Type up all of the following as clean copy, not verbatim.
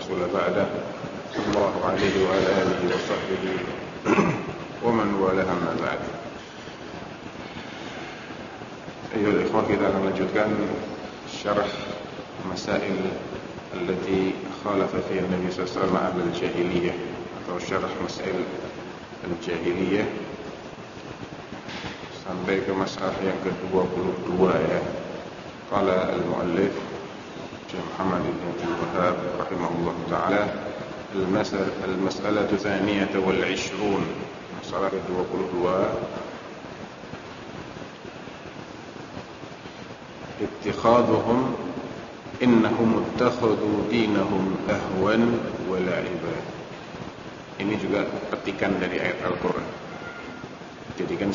رسول بعده صلى الله عليه وعلى آله وصحبه ومن والاه أما بعد. أيها الإخوة, kita akan lanjutkan syarah masail allati khalafa fiha Nabi sallallahu alaihi wasallam ahli al-jahiliyah, atau syarah masail al-jahiliyah sampai ke masalah yang ke-22 ya. Qala al-muallif Syekh Muhammad ibn Abdul Wahhab rahimahullah taala, al-mas'alatu tsaniyah wal 20, masalah ke-22, ittikhadhuhum innahum ittakhadhu dinahum ahwan wa la'iba. Ini juga petikan dari ayat Al-Qur'an. Jadikan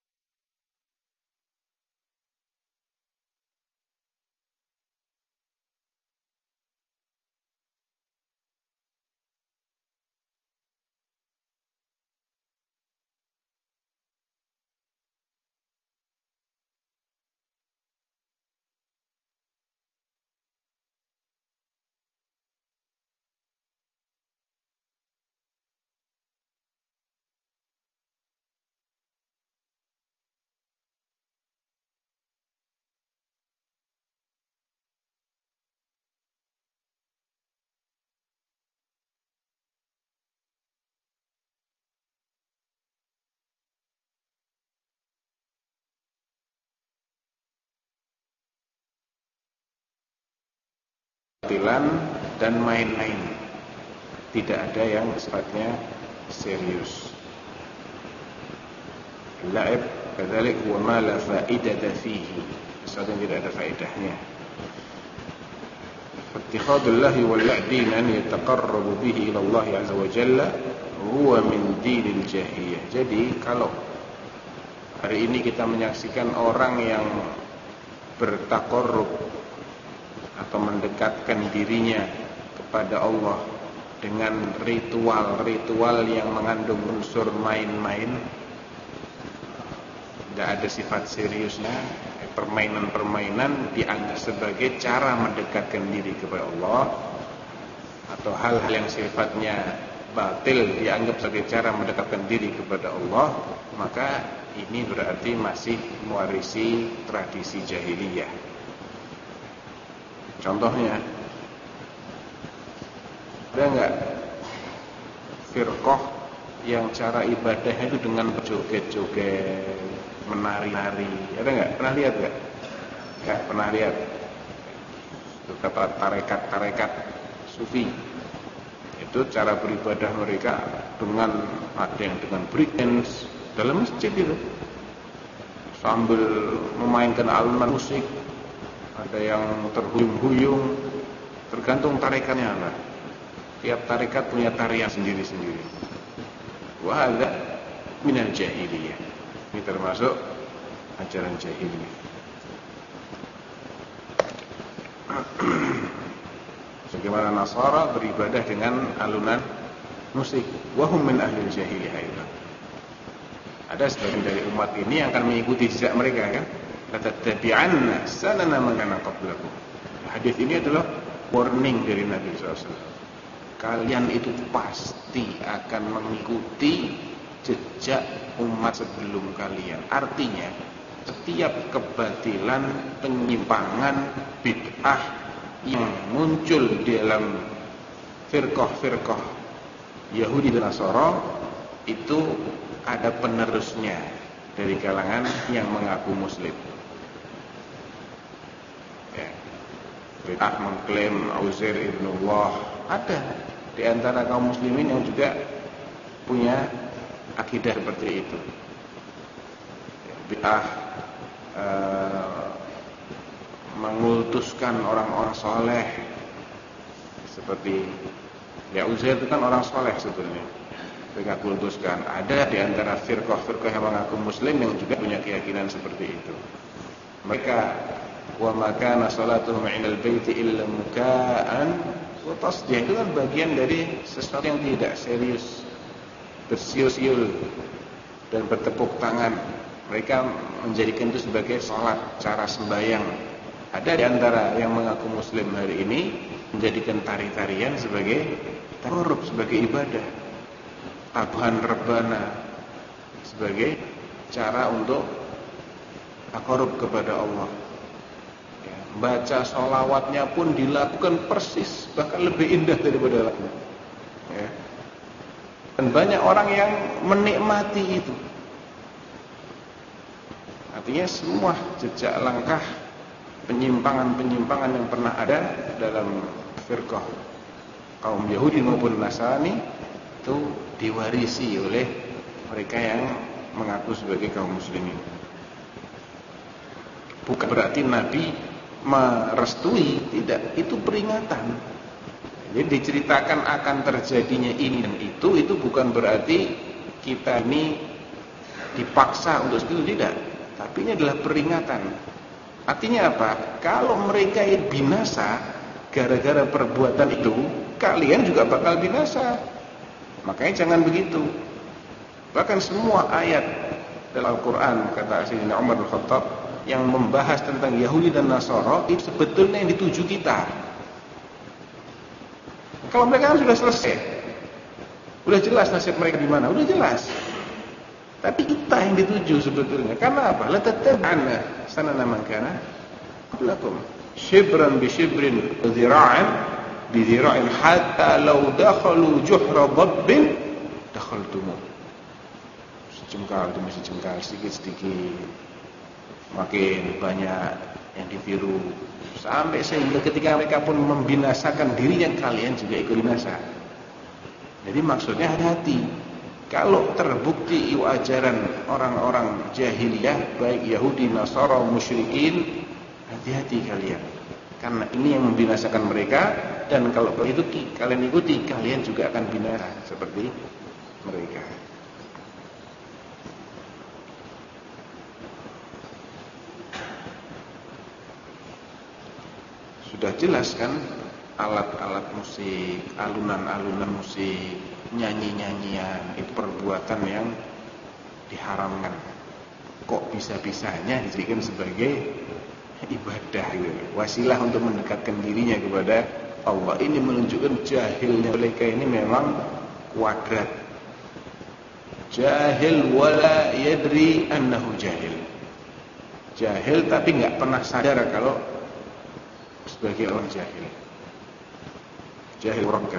dan main-main, tidak ada yang sifatnya serius. La'ib kadzalik wa ma la fa'idata fihi, sesuatu yang tidak ada faedahnya. Ittikhadullahi wal dinan yataqarrabu bihi ila Allah azza wa jalla huwa min dinil jahiliyah. Jadi kalau hari ini kita menyaksikan orang yang bertaqarrub atau mendekatkan dirinya kepada Allah dengan ritual-ritual yang mengandung unsur main-main, tidak ada sifat seriusnya, permainan-permainan dianggap sebagai cara mendekatkan diri kepada Allah, atau hal-hal yang sifatnya batil dianggap sebagai cara mendekatkan diri kepada Allah, maka ini berarti masih mewarisi tradisi jahiliyah. Contohnya, ada enggak firqah yang cara ibadahnya itu dengan joget-joget, menari-nari? Ada enggak? Pernah lihat enggak? Enggak pernah lihat. Itu kata tarekat-tarekat sufi. Itu cara beribadah mereka dengan ada yang dengan break dance dalam masjid itu, sambil memainkan alunan musik. Ada yang terhuyung-huyung, tergantung tarekatnya lah. Tiap tarekat punya tarian sendiri-sendiri. Wa hadza minal jahiliyah. Ini termasuk ajaran jahiliyah. Sebagaimana Nasara beribadah dengan alunan musik. Wa hum min ahli jahiliyah itu. Ada sebagian dari umat ini yang akan mengikuti jejak mereka kan? Latattabi'anna sanana man kana qablakum. Hadis ini adalah warning dari Nabi SAW. Kalian itu pasti akan mengikuti jejak umat sebelum kalian. Artinya, setiap kebatilan, penyimpangan, bid'ah yang muncul di dalam firqah-firqah Yahudi dan Nasara itu ada penerusnya dari kalangan yang mengaku muslim. Bid'ah mengklaim Uzair ibnullah, ada di antara kaum muslimin yang juga punya akidah seperti itu. Bid'ah mengultuskan orang-orang soleh, seperti ya Uzair itu kan orang soleh sebetulnya, mereka kultuskan. Ada di antara firqah-firqah yang mengaku muslim yang juga punya keyakinan seperti itu. Mereka wa ma kana salatuhum 'indal baiti illa muka'an wa tasdih, itu kan bagian dari sesuatu yang tidak serius, bersiul-siul dan bertepuk tangan. Mereka menjadikan itu sebagai salat, cara sembahyang. Ada di antara yang mengaku muslim hari ini menjadikan tari-tarian sebagai takarrub, sebagai ibadah, tabuhan rebana sebagai cara untuk takarrub kepada Allah. Ya, baca sholawatnya pun dilakukan persis, bahkan lebih indah daripada lagu. Ya. Dan banyak orang yang menikmati itu. Artinya semua jejak langkah penyimpangan-penyimpangan yang pernah ada dalam firqah kaum Yahudi maupun Nasrani itu diwarisi oleh mereka yang mengaku sebagai kaum muslimin. Bukan berarti Nabi merestui, tidak, itu peringatan. Jadi diceritakan akan terjadinya ini dan itu bukan berarti kita ini dipaksa untuk itu, tidak. Tapi ini adalah peringatan. Artinya apa? Kalau mereka binasa gara-gara perbuatan itu, kalian juga bakal binasa. Makanya jangan begitu. Bahkan semua ayat dalam Al-Quran, kata Sayyidina Umar bin Khattab, yang membahas tentang Yahudi dan Nasara, itu sebetulnya yang dituju kita. Kalau mereka kan sudah selesai, udah jelas nasib mereka di mana, udah jelas. Tapi kita yang dituju sebetulnya. Karena apa? La tattabi'anna sanana man kana qablakum shibran bi shibrin dhira'an bi dhira'in hatta law dakhalu juhra dabbin dakhaltumuh. Sejengkal demi sejengkal, sedikit-sedikit, makin banyak yang ditiru, sampai sehingga ketika mereka pun membinasakan dirinya, kalian juga ikut binasa. Jadi maksudnya hati-hati. Kalau terbukti ajaran orang-orang jahiliyah, baik Yahudi, Nasara, musyrikin, hati-hati kalian. Karena ini yang membinasakan mereka, dan kalau itu kalian ikuti, kalian juga akan binasa seperti mereka. Sudah jelas kan alat-alat musik, alunan-alunan musik, nyanyi-nyanyian, itu perbuatan yang diharamkan. Kok bisa-bisanya dijadikan sebagai ibadah, wasilah untuk mendekatkan dirinya kepada Allah. Ini menunjukkan jahilnya mereka ini memang kuadrat. Jahil wala yadri annahu jahil. Jahil tapi nggak pernah sadar kalau sebagai orang jahil. Jahil murakkab.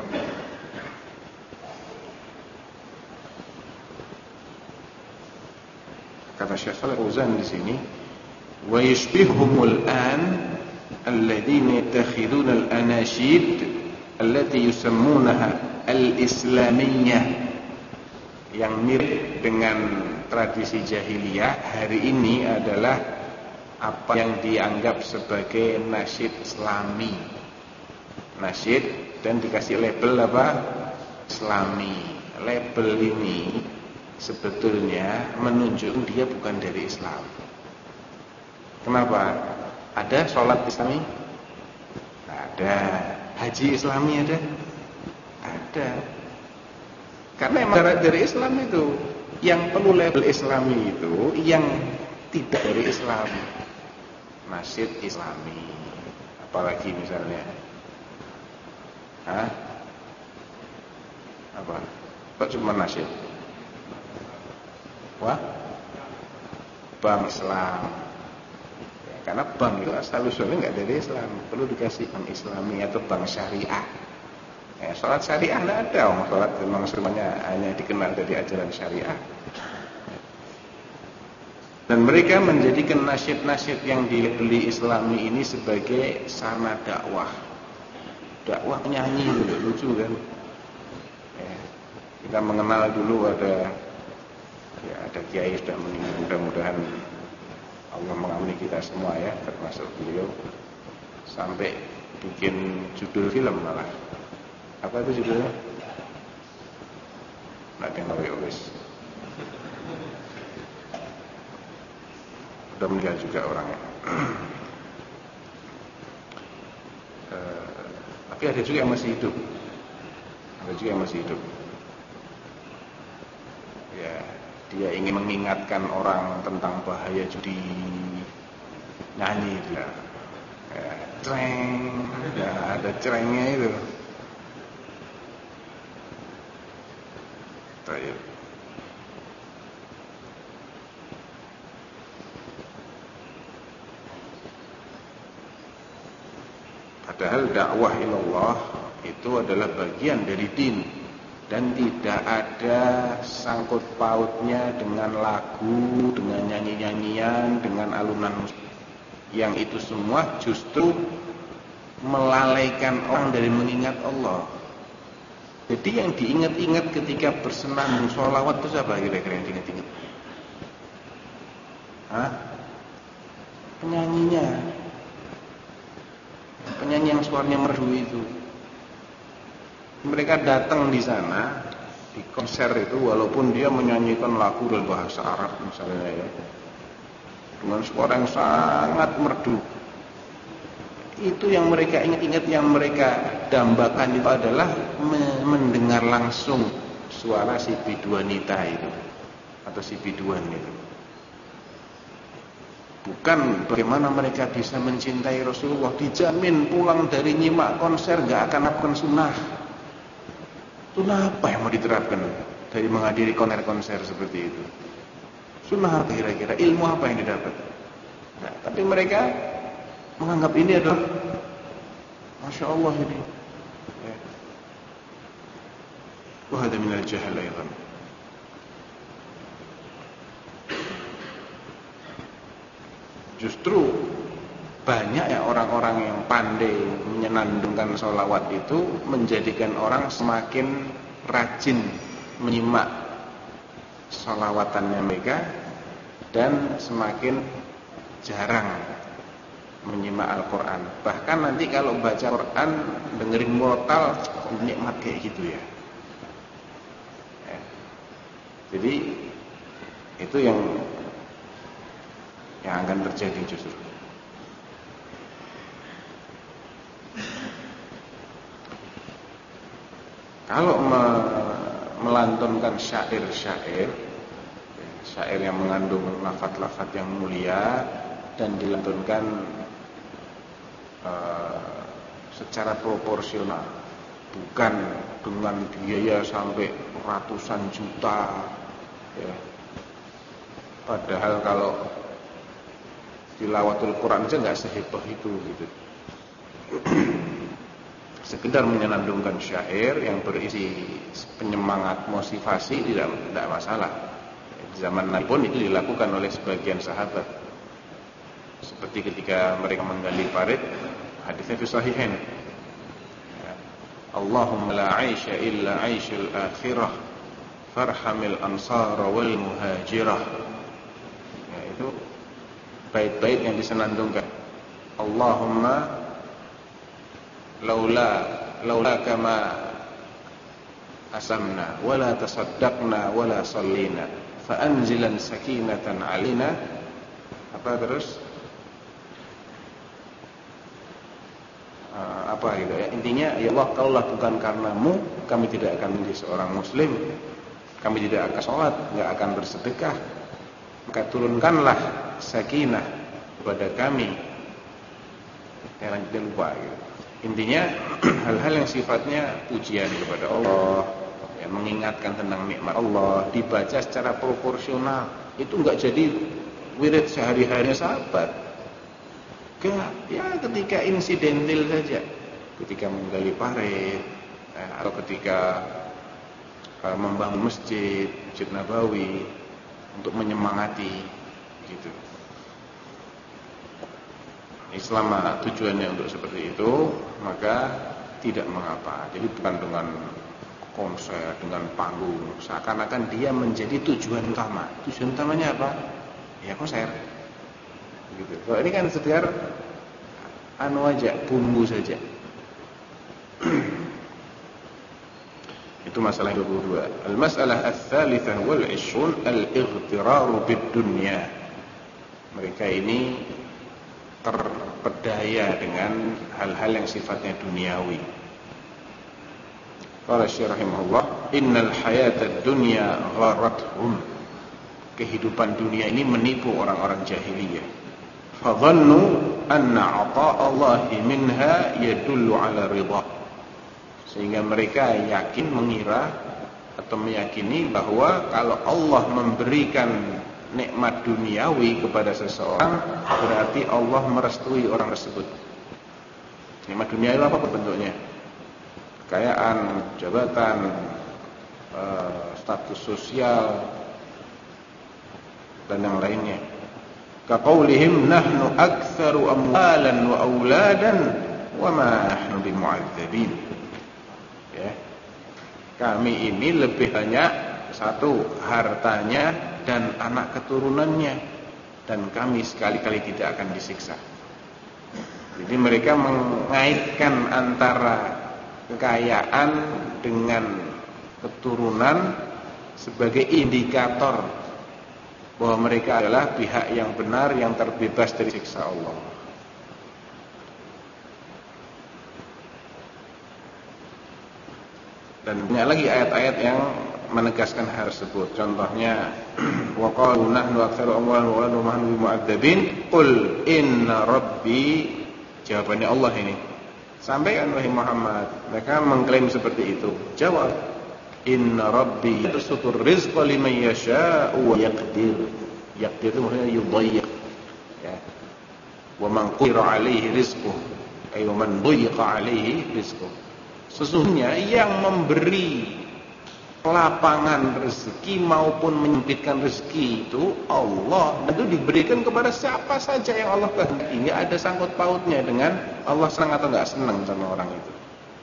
Kata Syekh Al-Fauzan di sini, wa yashbihumul an alladhina yattakhiduna al-anashid allati yusammunaha al-islamiyyah, yang mirip dengan tradisi jahiliyah hari ini adalah apa yang dianggap sebagai nasyid Islami. Nasyid dan dikasih label apa? Islami. Label ini sebetulnya menunjukkan dia bukan dari Islam. Kenapa? Ada sholat Islami? Ada. Haji Islami ada? Ada. Karena emang dari Islam itu, yang perlu label Islami itu yang tidak dari Islam. Nasyid Islami. Apalagi misalnya, apa? Kok cuma nasyid? Wah, bank Islam. Ya, karena bank itu asal-usulnya nggak dari Islam, perlu dikasih bank Islami atau bank syariah. Ya, sholat syariah nggak ada, sholat memang semuanya hanya dikenal dari ajaran syariah. Dan mereka menjadikan nasyid-nasyid yang dibeli Islami ini sebagai sarana dakwah. Dakwah penyanyi dulu, lucu kan? Ya, kita mengenal dulu ada kiai sudah meninggal, mudah-mudahan Allah mengampuni kita semua ya, termasuk beliau, sampai bikin judul film malah. Apa itu judulnya? Nggak dengar ya wis. Sudah meninggal juga orangnya. Tapi ada juga yang masih hidup. Ada juga yang masih hidup. Ya, dia ingin mengingatkan orang tentang bahaya judi, nyanyi dia. Ya, Cereng, ada cerengnya itu. Baik. Padahal dakwah ilallah itu adalah bagian dari din dan tidak ada sangkut pautnya dengan lagu, dengan nyanyi-nyanyian, dengan alunan musik. Yang itu semua justru melalaikan orang dari mengingat Allah. Jadi yang diingat-ingat ketika bersenandung sholawat itu apa kira-kira yang diingat-ingat? Hah? Penyanyinya. Penyanyi yang suaranya merdu itu. Mereka datang di sana di konser itu walaupun dia menyanyikan lagu dalam bahasa Arab misalnya ya, dengan suara yang sangat merdu. Itu yang mereka ingat-ingat, yang mereka dambakan itu adalah mendengar langsung suara si biduanita itu atau si biduan itu. Bukan bagaimana mereka bisa mencintai Rasulullah. Dijamin pulang dari nyimak konser gak akan melakukan sunnah. Sunnah apa yang mau diterapkan dari menghadiri konser-konser seperti itu? Sunnah apa kira-kira? Ilmu apa yang didapat? Nah, tapi mereka menganggap ini adalah Masya Allah ini. Wa hadha minal jahal aidan. Justru banyak ya orang-orang yang pandai menyenandungkan sholawat itu menjadikan orang semakin rajin menyimak sholawatannya mereka dan semakin jarang menyimak Al-Quran. Bahkan nanti kalau baca Quran dengerin murotal nikmat kayak gitu ya. Jadi itu yang akan terjadi justru. Kalau melantunkan syair-syair yang mengandung lafaz-lafaz yang mulia dan dilantunkan secara proporsional, bukan dengan biaya sampai ratusan juta ya. Padahal kalau tilawatul Quran aja nggak seheboh itu gitu. Sekedar menyenandungkan syair yang berisi penyemangat, motivasi tidak masalah. Di zaman Nabi pun itu dilakukan oleh sebagian sahabat. Seperti ketika mereka menggali parit, hadisnya fi sahihain. Allahumma la 'aisha illa 'aishul akhirah farhamil ansar wal muhajirah. Ya, itu bait-bait yang disenandungkan. Allahumma laula kama asamna wala tasaddaqna wala sallina fa anzilan sakinatan alina. Apa terus? Apa gitu ya. Intinya ya Allah, kalaulah bukan karenamu kami tidak akan menjadi seorang muslim, kami tidak akan sholat, tidak akan bersedekah, maka turunkanlah sakinah kepada kami. Jangan kita lupa gitu. Intinya hal-hal yang sifatnya pujian kepada Allah, ya, mengingatkan tentang nikmat Allah, dibaca secara proporsional. Itu enggak jadi wirid sehari-harinya sahabat. Ya ketika insidental saja, ketika menggali parit, atau ketika membangun masjid Nabawi untuk menyemangati gitu. Islam tujuannya untuk seperti itu, maka tidak mengapa. Jadi bukan dengan konser, dengan panggung, seakan-akan dia menjadi tujuan utama. Tujuan utamanya apa? Ya konser. Gitu. Kalau ini kan sekedar aja, bumbu saja. Itu masalah yang 22. Al-mas'alah ats-tsalitsah wal 'ishrun al-ightirar bid-dunya. Mereka ini terpedaya dengan hal-hal yang sifatnya duniawi. Qala Syekh rahimahullah, innal hayatad dunya gharathum. Kehidupan dunia ini menipu orang-orang jahiliyah. Fadhannu anna 'ata'allahi minha yadullu 'ala ridha. Sehingga mereka yakin, mengira atau meyakini bahwa kalau Allah memberikan nikmat duniawi kepada seseorang, berarti Allah merestui orang tersebut. Nikmat duniawi apa bentuknya? Kekayaan, jabatan, status sosial, dan yang lainnya. Kaqaulihim nahnu aktsaru amwalan wa auladan wa ma nahnu bimu'adzabin. Ya. Kami ini lebih banyak, satu, hartanya dan anak keturunannya, dan kami sekali-kali tidak akan disiksa. Jadi mereka mengaitkan antara kekayaan dengan keturunan sebagai indikator bahwa mereka adalah pihak yang benar, yang terbebas dari siksa Allah. Dan banyak lagi ayat-ayat yang menegaskan hal tersebut. Contohnya, wa qalu nahnu aktsaru amwalan wa auladan wa ma nahnu bimu'adzabin. Qul inna rabbi, jawabannya Allah ini. Sampaikan wahai Muhammad, mereka mengklaim seperti itu. Jawab, inna rabbi yabsutur rizqa liman yasha'u wa yaqdir. Yaqdir itu maksudnya yudayyiq. Ya. Wa man qira 'alaihi rizquhu, ay wa man dayyiqa 'alaihi rizquhu. Sesungguhnya yang memberi lapangan rezeki maupun menyempitkan rezeki itu Allah, dan itu diberikan kepada siapa saja yang Allah kehendaki. Enggak ada sangkut pautnya dengan Allah senang atau enggak senang sama orang itu.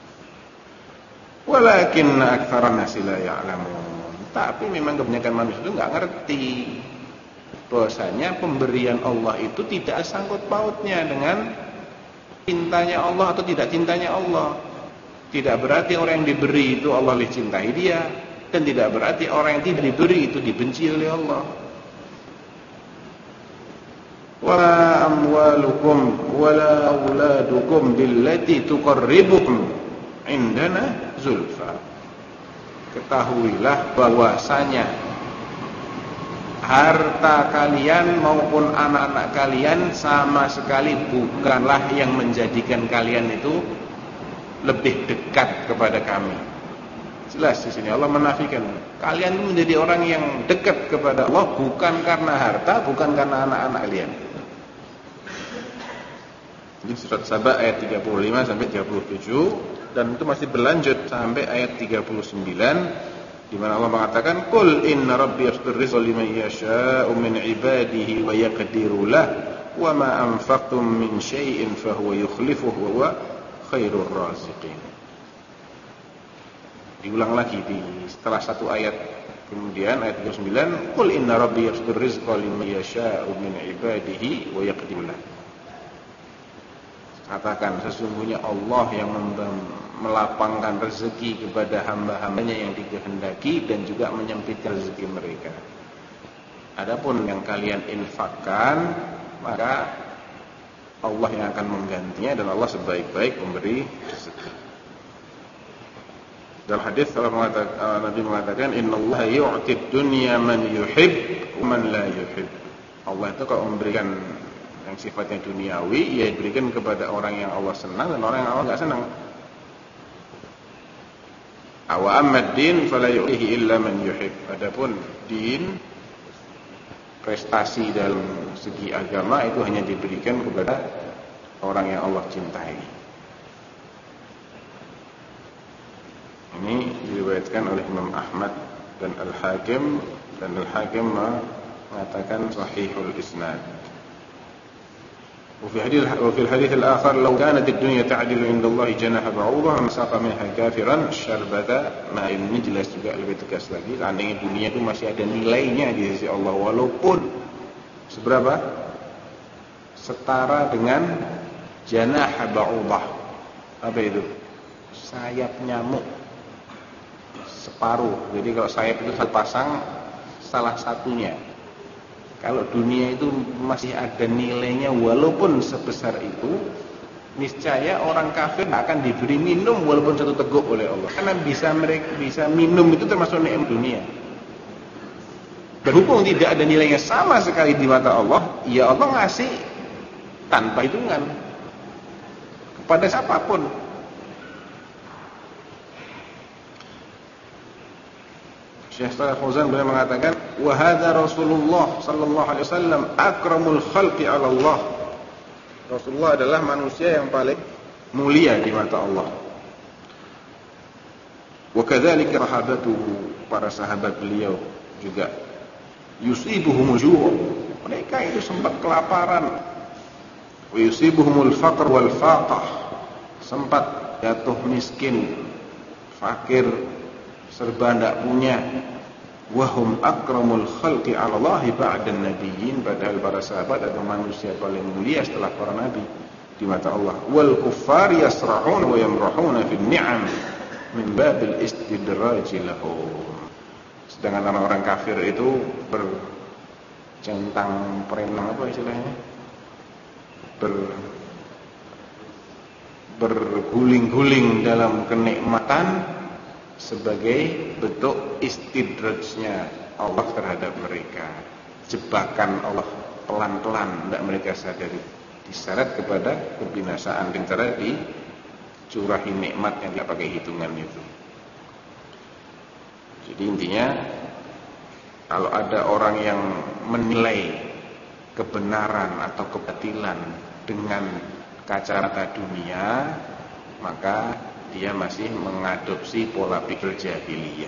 Walakinna aktsaran nasi la ya'lamun. Tapi memang kebanyakan manusia itu enggak ngerti bahwasanya pemberian Allah itu tidak sangkut pautnya dengan cintanya Allah atau tidak cintanya Allah. Tidak berarti orang yang diberi itu Allah lebih cintai dia, dan tidak berarti orang yang tidak diberi itu dibenci oleh Allah. Wa amwalukum wala auladukum billati tuqarribukum indana zulfa. Ketahuilah bahwasanya harta kalian maupun anak-anak kalian sama sekali bukanlah yang menjadikan kalian itu lebih dekat kepada kami. Jelas di sini Allah menafikan kalian menjadi orang yang dekat kepada Allah bukan karena harta, bukan karena anak-anak kalian. Ini surat Saba ayat 35 sampai 37, dan itu masih berlanjut sampai ayat 39 di mana Allah mengatakan qul inna rabbi yabsutur rizqa liman yasha'u min ibadihi wa yaqdiru lah wa ma anfaqtum min syai'in fa huwa yukhlifuhu wa huwa khairur raziqin. Diulang lagi setelah satu ayat kemudian ayat 39, qul inna rabbi yabsutur rizqa liman yasha'u min ibadihi wa yaqdiru lah. Katakan sesungguhnya Allah yang melapangkan rezeki kepada hamba-hambanya yang dikehendaki dan juga menyempitkan rezeki mereka. Adapun yang kalian infakkan, maka Allah yang akan menggantinya, dan Allah sebaik-baik pemberi rezeki. Dalam hadis Nabi mengatakan innallaha yu'tid dunya man yuhib wa man la yuhib. Allah itu kalau memberikan yang sifatnya duniawi, ia diberikan kepada orang yang Allah senang dan orang yang Allah enggak senang. Awa amad din fala yu'tihi illa man yuhib. Adapun din, prestasi dalam segi agama itu hanya diberikan kepada orang yang Allah cintai. Ini diriwayatkan oleh Imam Ahmad dan Al-Hakim, dan Al-Hakim mengatakan sahihul isnad. وفي الحديث الآخر لو كانت الدنيا تعدل عند الله جناح بعوضة مساق منها كافرا شربة ماء. Ini jelas juga lebih tegas lagi. Seandainya dunia itu masih ada nilainya di sisi Allah, walaupun seberapa? Setara dengan janah ba'udah. Apa itu? Sayap nyamuk separuh. Jadi kalau sayap itu satu pasang, salah satunya. Kalau dunia itu masih ada nilainya walaupun sebesar itu, niscaya orang kafir akan diberi minum walaupun satu teguk oleh Allah. Karena mereka bisa minum itu termasuk nikmat dunia. Berhubung tidak ada nilainya sama sekali di mata Allah, ya Allah ngasih tanpa hitungan kepada siapapun. Syekh Shalih Fauzan beliau mengatakan, wa hadza Rasulullah sallallahu alaihi wasallam akramul khalqi 'ala Allah. Rasulullah adalah manusia yang paling mulia di mata Allah. Wa kadzalika sahabatuhu, para sahabat beliau juga yusibuhumul ju', mereka itu sempat kelaparan. Wa yusibuhumul faqr wal faqah, sempat jatuh miskin, fakir, serba tidak punya. Wahum akramul khalqi 'ala Allah ba'da nabiyyin, padahal para sahabat adalah manusia paling mulia setelah para nabi di mata Allah. Wal kuffar yasrahun wa yamrahuna fil ni'am min babil istidraj lahum. Sedangkan orang-orang kafir itu bercentang perenang, apa istilahnya, berguling-guling dalam kenikmatan sebagai bentuk istidrajnya Allah terhadap mereka, jebakan Allah pelan-pelan tidak mereka sadari, diseret kepada kebinasaan dengan cara dicurahi nikmat yang tidak pakai hitungan itu. Jadi intinya, kalau ada orang yang menilai kebenaran atau kebatilan dengan kacamata dunia, maka dia masih mengadopsi pola pikir jahiliyah.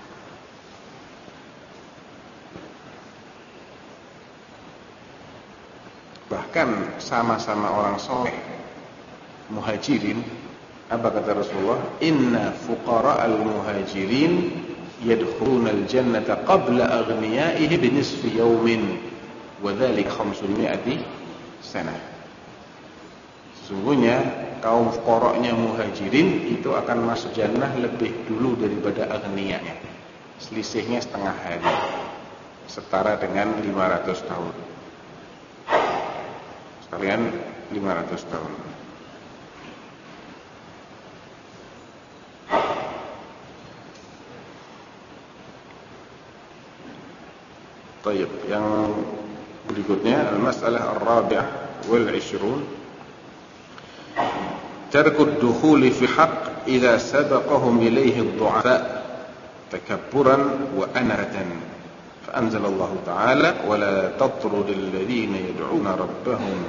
Bahkan sama-sama orang soleh, muhajirin, apa kata Rasulullah? Inna fuqara'al muhajirin yadkhulunal jannata qabla aghniyaihi binisfi yawmin wa dzalika 500 sanah. Sesungguhnya kaum fuqara'nya muhajirin itu akan masuk jannah lebih dulu daripada aghniyanya. Selisihnya setengah hari, setara dengan 500 tahun. Sekalian 500 tahun. Baik, yang berikutnya al-mas'alah ar-rabi'ah wal 'ishrun, tarku ad-dukhul fi haqq idza sabaqahum ilayhi ad-du'afa takabburan wa anatan. Fa anzala Allah ta'ala wa la tatrudil ladzina yad'una rabbahum.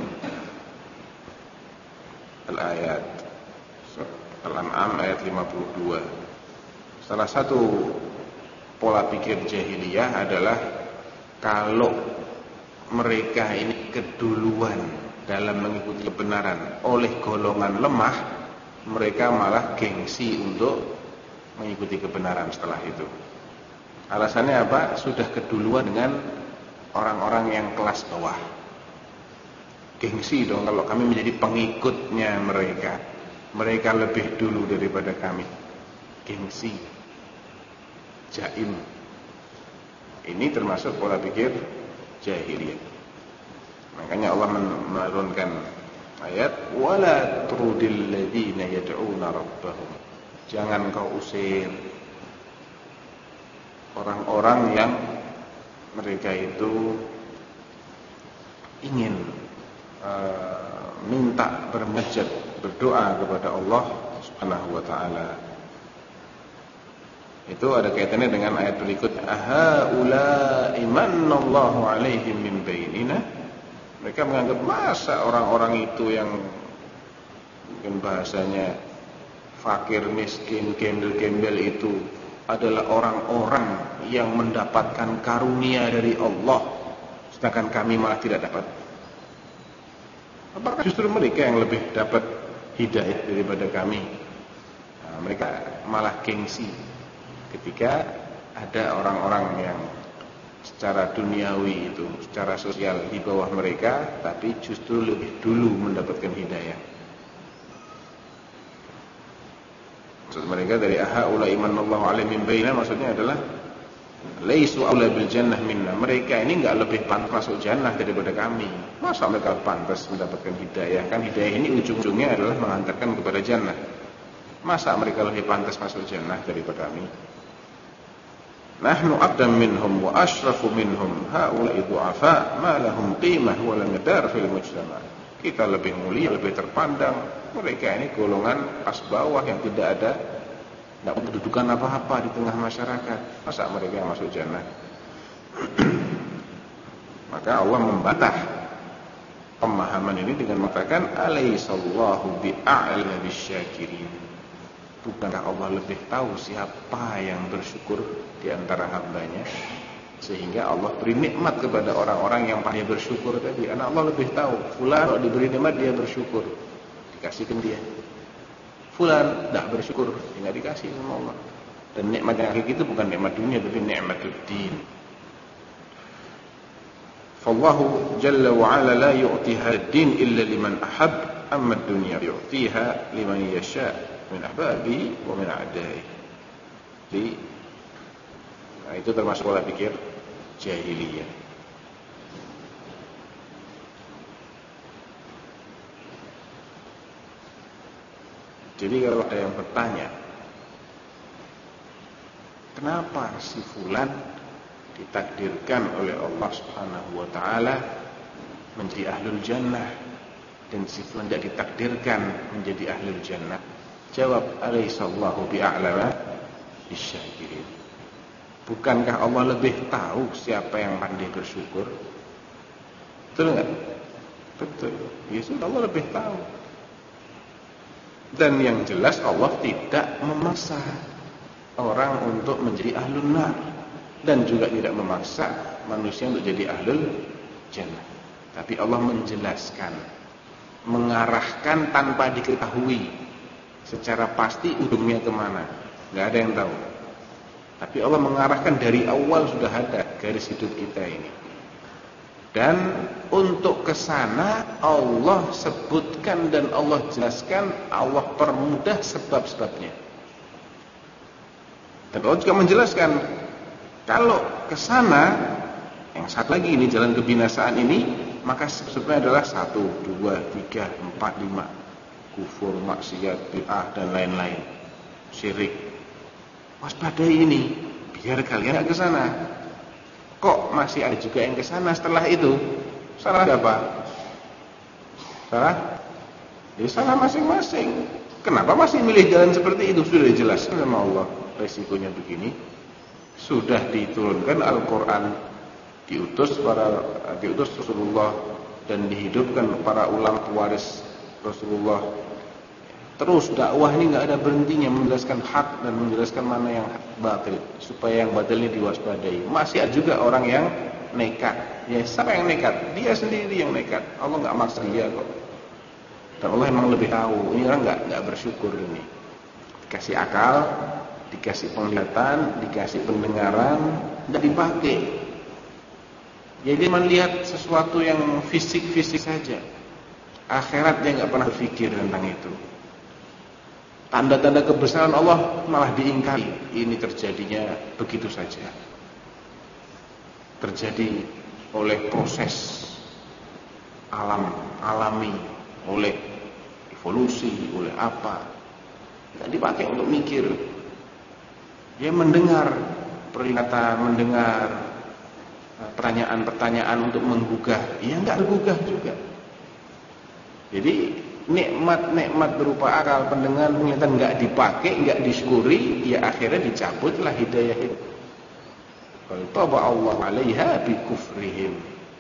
Al-ayat Al-An'am ayat 52. Salah satu pola pikir jahiliyah adalah kalau mereka ini keduluan dalam mengikuti kebenaran oleh golongan lemah, mereka malah gengsi untuk mengikuti kebenaran setelah itu. Alasannya apa? Sudah keduluan dengan orang-orang yang kelas bawah. Gengsi dong kalau kami menjadi pengikutnya mereka. Mereka lebih dulu daripada kami. Gengsi, jaim. Ini termasuk pola pikir jahiliyah. Makanya Allah menurunkan ayat wala trudil ladzina yad'una rabbahum. Jangan kau usir orang-orang yang mereka itu ingin minta bermunajat, berdoa kepada Allah Subhanahu wa taala. Itu ada kaitannya dengan ayat berikut, ahaula'i manallahu 'alaihim min bainina. Mereka menganggap masa orang-orang itu yang mungkin bahasanya fakir, miskin, gembel-gembel itu adalah orang-orang yang mendapatkan karunia dari Allah, sedangkan kami malah tidak dapat. Apakah justru mereka yang lebih dapat hidayah daripada kami? Nah, mereka malah gengsi ketika ada orang-orang yang secara duniawi itu, secara sosial di bawah mereka, tapi justru lebih dulu mendapatkan hidayah. Maksud mereka dari ahaula imanallahu alaihim min baina, maksudnya adalah laisu aula bil jannah minna. Mereka ini enggak lebih pantas masuk jannah daripada kami. Masa mereka pantas mendapatkan hidayah? Kan hidayah ini ujung-ujungnya adalah mengantarkan kepada jannah. Masa mereka lebih pantas masuk jannah daripada kami? Nahnu aqdam minhum wa ashrafu minhum haula'i du'afa ma lahum qimah wa lam yadar fil mujtama'. Kita lebih mulia, lebih terpandang. Mereka ini golongan pas bawah yang tidak punya kedudukan apa-apa di tengah masyarakat. Masa mereka yang masuk jannah? Maka Allah membantah pemahaman ini dengan mengatakan alaihissallahu bi'a'la bisyakirin. Bukankah Allah lebih tahu siapa yang bersyukur di antara hambanya, sehingga Allah beri nikmat kepada orang-orang yang pandai bersyukur tadi. Karena Allah lebih tahu fulan kalau diberi nikmat dia bersyukur, dikasihkan dia. Fulan tidak bersyukur, tidak dikasih sama Allah. Dan nikmat yang hakiki itu bukan nikmat dunia, tapi nikmatul din. Fallahu jalla wa ala la yu'ti had-din illa liman ahab, amma ad-dunya yu'tiha liman yasha min ahbabi wa min a'dai. Jadi itu termasuk pola pikir jahiliyah. Jadi kalau ada yang bertanya, kenapa si fulan ditakdirkan oleh Allah Subhanahu wa taala menjadi ahlul jannah dan si fulan tidak ditakdirkan menjadi ahlul jannah? Jawab, alaihissallahu bi'a'lama bisyakirin. Bukankah Allah lebih tahu siapa yang pandai bersyukur? Betul enggak? Betul. Yesus Allah lebih tahu. Dan yang jelas Allah tidak memaksa orang untuk menjadi ahlun nar, dan juga tidak memaksa manusia untuk jadi ahlul jannah. Tapi Allah menjelaskan, mengarahkan tanpa diketahui secara pasti ujungnya kemana, nggak ada yang tahu. Tapi Allah mengarahkan dari awal, sudah ada garis hidup kita ini. Dan untuk kesana Allah sebutkan dan Allah jelaskan, Allah permudah sebab-sebabnya. Dan Allah juga menjelaskan, kalau kesana yang satu lagi ini jalan kebinasaan ini, maka sebabnya adalah 1, 2, 3, 4, 5 kufur, maksiat, bid'ah dan lain-lain, syirik. Waspadai ini biar kalian gak kesana. Kok masih ada juga yang kesana setelah itu? Salah siapa? Salah? Ya salah masing-masing. Kenapa masih milih jalan seperti itu? Sudah dijelaskan sama Allah resikonya begini. Sudah diturunkan Al-Quran, diutus Rasulullah, dan dihidupkan para ulama pewaris Rasulullah. Terus dakwah ini nggak ada berhentinya, menjelaskan hak dan menjelaskan mana yang batil, supaya yang batil ini diwaspadai. Masih ada juga orang yang nekat. Ya, siapa yang nekat? Dia sendiri yang nekat. Allah nggak maksa dia kok. Dan Allah emang lebih tahu. Ini orang nggak bersyukur ini. Dikasih akal, dikasih penglihatan, dikasih pendengaran, nggak dipakai. Jadi melihat sesuatu yang fisik-fisik saja. Akhirat dia nggak pernah berpikir tentang itu. Tanda-tanda kebesaran Allah malah diingkari. Ini terjadinya begitu saja. Terjadi oleh proses alami, oleh evolusi, oleh apa. Tidak dipakai untuk mikir. Dia mendengar peringatan, mendengar pertanyaan-pertanyaan untuk menggugah. Ya enggak tergugah juga. Jadi nikmat-nikmat berupa akal, pendengaran, penglihatan enggak dipakai, enggak disyukuri, ya akhirnya dicabutlah hidayah itu. Qul taba Allah 'alaiha bi kufrihim.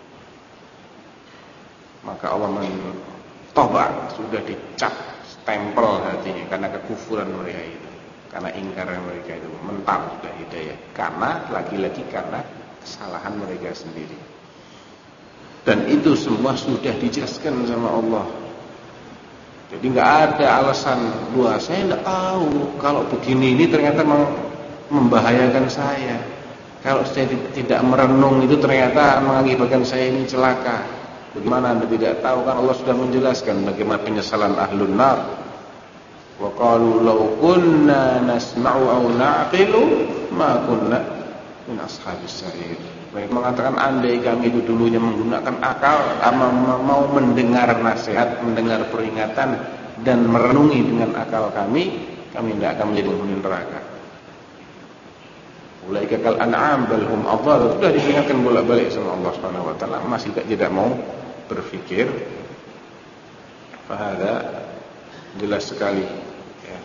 Maka Allah mentoba, sudah dicap stempel hatinya karena kekufuran mereka itu, karena ingkaran mereka itu, mental sudah hidayah. Karena lagi-lagi karena kesalahan mereka sendiri. Dan itu semua sudah dijelaskan sama Allah. Jadi nggak ada alasan, wah saya nggak tahu kalau begini ini ternyata membahayakan saya. Kalau saya tidak merenung itu ternyata mengakibatkan saya ini celaka. Bagaimana Anda tidak tahu? Kan Allah sudah menjelaskan bagaimana penyesalan ahlun nar. Wa qalu law kunna nasma'u aw na'qilu ma kunna min ashabis sa'ir. Mereka mengatakan andai kami itu dulunya menggunakan akal, mau mendengar nasihat, mendengar peringatan dan merenungi dengan akal kami tidak akan menjadi penghuni neraka. Ulaika kal an'am bal hum adhal. Sudah diperingatkan bolak-balik sama Allah Subhanahu wa taala, masih tidak mau berpikir. Fahada jelas sekali ya.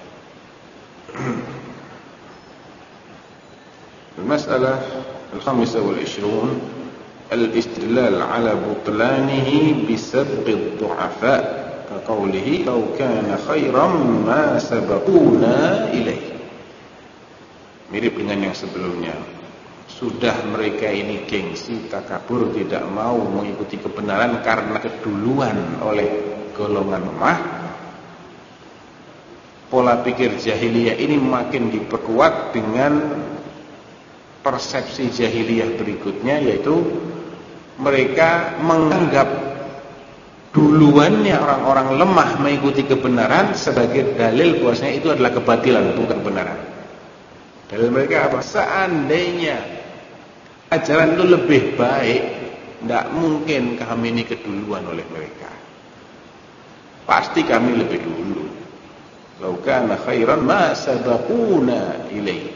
Masalah al-khamisah wal 20 al-istidlal ala butlanihi bisabqi ad-du'afa ka qawlihi law kana khairan ma sabaquna ilaih. Mirip dengan yang sebelumnya. Sudah mereka ini gengsi, takabur, tidak mau mengikuti kebenaran karena keduluan oleh golongan lemah. Pola pikir jahiliyah ini makin diperkuat dengan persepsi jahiliyah berikutnya, yaitu mereka menganggap duluannya orang-orang lemah mengikuti kebenaran sebagai dalil bahwasanya itu adalah kebatilan, bukan kebenaran. Dalil mereka apa? Seandainya ajaran itu lebih baik, tidak mungkin kami ini keduluan oleh mereka. Pasti kami lebih dulu. Lau kana khairan ma sabaquna ilaih.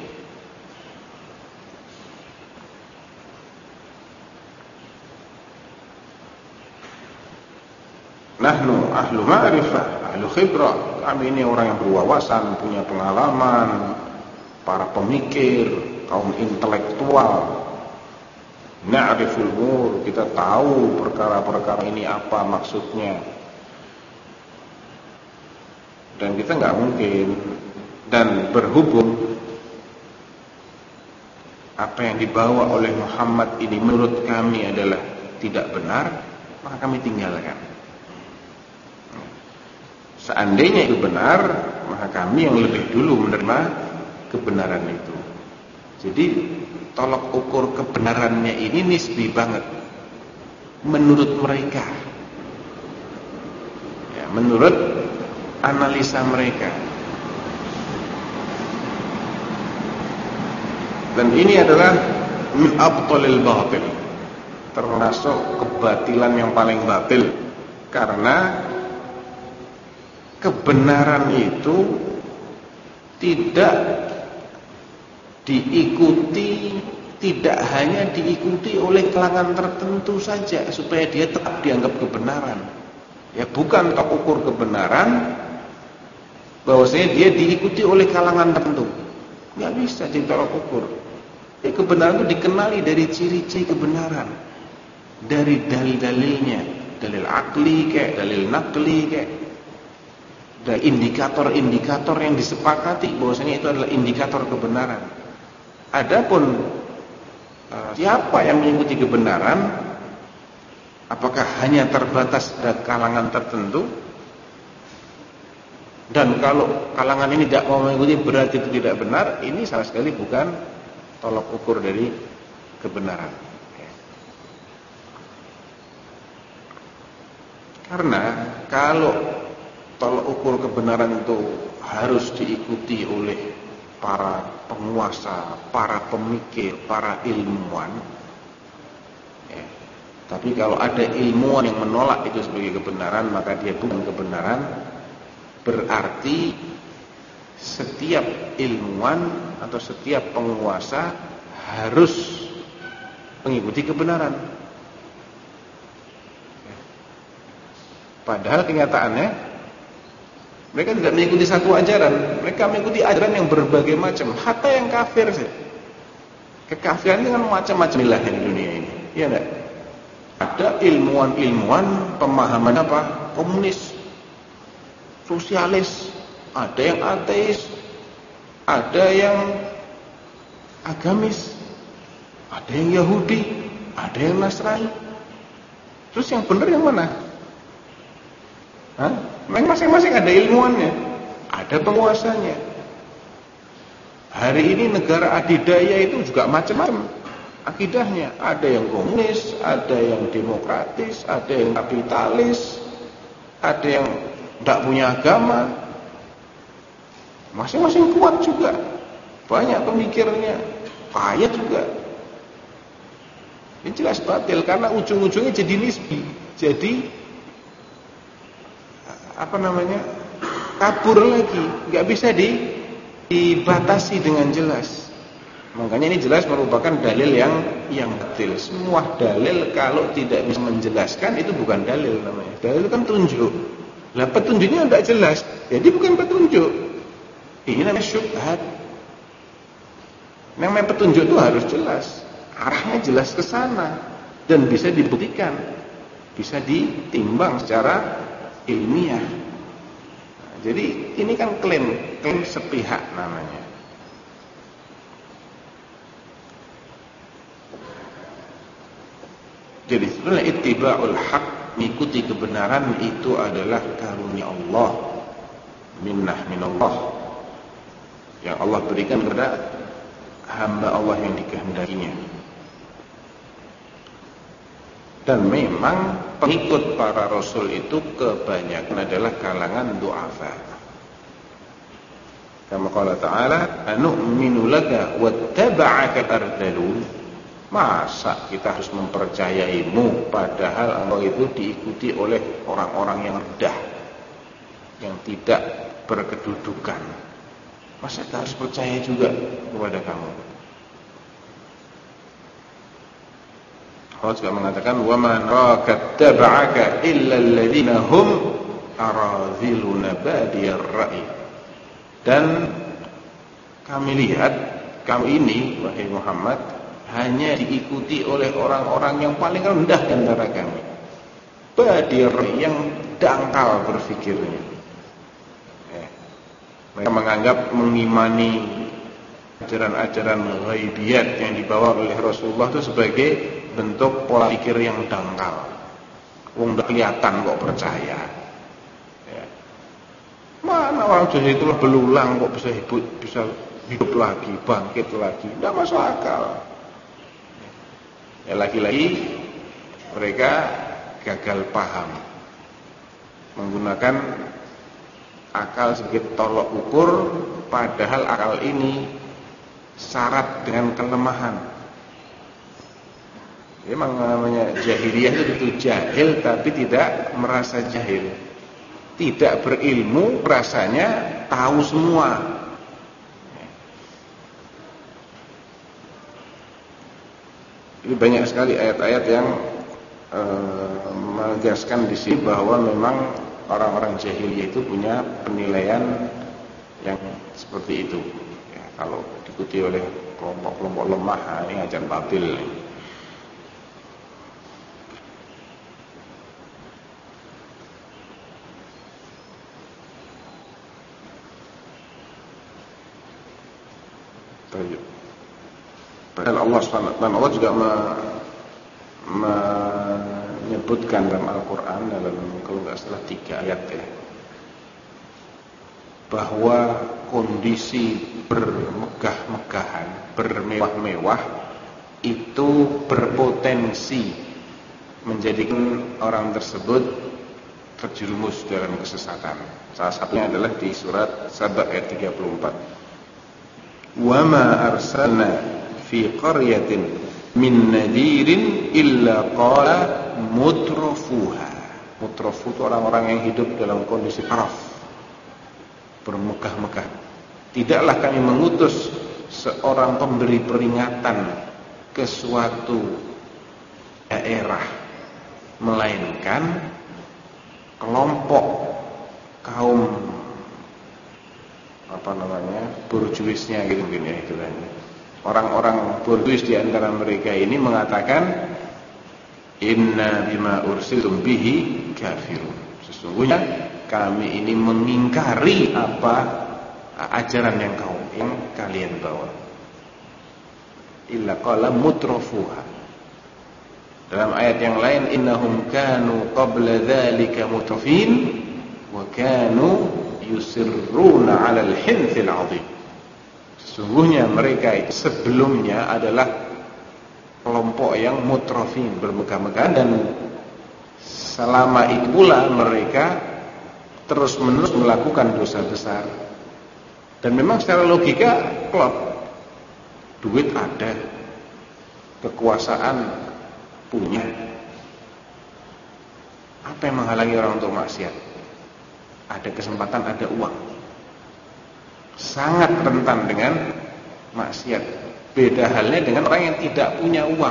Nahnu ahlu ma'rifah, ahlu khibrah. Kami ini orang yang berwawasan, punya pengalaman, para pemikir, kaum intelektual. Na'riful umur, kita tahu perkara-perkara ini apa maksudnya. Dan kita nggak mungkin, dan berhubung apa yang dibawa oleh Muhammad ini menurut kami adalah tidak benar, maka kami tinggalkan. Seandainya itu benar, maka kami yang lebih dulu menerima kebenaran itu. Jadi tolok ukur kebenarannya ini nisbi banget menurut mereka ya, menurut analisa mereka. Dan ini adalah min abtalil batil, termasuk kebatilan yang paling batil, karena kebenaran itu tidak diikuti, tidak hanya diikuti oleh kalangan tertentu saja supaya dia tetap dianggap kebenaran. Ya, bukan tolak ukur kebenaran bahwasanya dia diikuti oleh kalangan tertentu. Nggak bisa ditolak ukur. Ya, kebenaran itu dikenali dari ciri-ciri kebenaran, dari dalil-dalilnya, dalil akli kayak, dalil nakli kayak, dari indikator-indikator yang disepakati bahwasanya itu adalah indikator kebenaran. Adapun siapa yang mengikuti kebenaran, apakah hanya terbatas pada kalangan tertentu? Dan kalau kalangan ini tidak mau mengikuti berarti itu tidak benar, ini sama sekali bukan tolak ukur dari kebenaran. Karena kalau tolak ukur kebenaran itu harus diikuti oleh para penguasa, para pemikir, para ilmuwan ya. Tapi kalau ada ilmuwan yang menolak itu sebagai kebenaran, maka dia bukan kebenaran. Berarti setiap ilmuwan atau setiap penguasa harus mengikuti kebenaran ya. Padahal kenyataannya mereka tidak mengikuti satu ajaran, mereka mengikuti ajaran yang berbagai macam, hatta yang kafir sih. Kekafiran itu kan macam-macam ilahnya di dunia ini, ya enggak? Ada ilmuwan-ilmuwan pemahaman apa? Komunis, sosialis, ada yang ateis, ada yang agamis, ada yang Yahudi, ada yang Nasrani. Terus yang benar yang mana? Hah? Masing-masing ada ilmuannya, ada penguasanya. Hari ini negara adidaya itu juga macam-macam akidahnya. Ada yang komunis, ada yang demokratis, ada yang kapitalis, ada yang tidak punya agama. Masing-masing kuat juga, banyak pemikirnya, kaya juga. Ini jelas batil karena ujung-ujungnya jadi nisbi, jadi kabur lagi, nggak bisa dibatasi dengan jelas. Makanya ini jelas merupakan dalil yang batil. Semua dalil kalau tidak bisa menjelaskan itu bukan dalil namanya. Dalil itu kan tunjuk. Lah petunjuknya tidak jelas, jadi bukan petunjuk. Ini namanya syubhat. Namanya petunjuk itu harus jelas, arahnya jelas ke sana dan bisa dibuktikan, bisa ditimbang secara ilmiah. Nah, jadi ini kan klaim sepihak namanya. Jadi sebenarnya ittiba'ul haq, mengikuti kebenaran itu adalah karunia Allah, minnah minallah yang Allah berikan kepada hamba Allah yang dikehendakinya. Dan memang pengikut para rasul itu kebanyakan adalah kalangan du'afa. Kama qala ta'ala, anu'minu laka wattaba'aka ardalun. Masa kita harus mempercayaimu padahal engkau itu diikuti oleh orang-orang yang rendah, yang tidak berkedudukan. Masa kita harus percaya juga kepada kamu? Allah juga mengatakan, wa man rakattaba'aka illa alladziina hum aradhiluna badiyar ra'i. Dan kami lihat kamu ini wahai Muhammad hanya diikuti oleh orang-orang yang paling rendah di antara kami, badiyar ra'i, yang dangkal berfikirnya. Mereka menganggap mengimani ajaran-ajaran ghaibiyat yang dibawa oleh Rasulullah itu sebagai bentuk pola pikir yang dangkal. Wong udah kelihatan kok percaya. Ya. Mana orang jahil itu belulang kok bisa hidup lagi, bangkit lagi. Tidak masuk akal. Ya, lagi-lagi mereka gagal paham, menggunakan akal sebagai tolok ukur, padahal akal ini syarat dengan kelemahan. Memang namanya jahiliyah itu jahil tapi tidak merasa jahil, tidak berilmu, rasanya tahu semua. Ini banyak sekali ayat-ayat yang menegaskan di sini bahwa memang orang-orang jahiliyah itu punya penilaian yang seperti itu. Ya, kalau diikuti oleh kelompok-kelompok lemah, ini ajan batil. Padahal Allah SWT, dan Allah juga menyebutkan dalam Al-Quran, dalam kalau nggak salah 3 ayat ya, bahwa kondisi bermegah-megahan, bermewah-mewah itu berpotensi menjadikan orang tersebut terjerumus dalam kesesatan. Salah satunya adalah di surat Saba ayat 34. Wa ma arsalna fi qaryatin min nadirin illa qala mutrafuha. Mutrafu itu orang-orang yang hidup dalam kondisi taraf, bermegah-megah. Tidaklah kami mengutus seorang pemberi peringatan ke suatu daerah, melainkan kelompok kaum borjuisnya gitu mungkin ya istilahnya. Orang-orang borjuis di antara mereka ini mengatakan inna bima ursiltum bihi kafirun. Sesungguhnya kami ini mengingkari apa ajaran yang kalian bawa. Illa qala mutrafuha. Dalam ayat yang lain innahum kanu qabla dzalika mutrafin wa kanu yusirruna 'alal hinthil 'adzim. Sesungguhnya mereka itu sebelumnya adalah kelompok yang mutrafin, bermegah-megah, dan selama itu pula mereka terus-menerus melakukan dosa besar. Dan memang secara logika klop, duit ada, kekuasaan punya, apa yang menghalangi orang untuk maksiat? Ada kesempatan, ada uang, sangat rentan dengan maksiat. Beda halnya dengan orang yang tidak punya uang,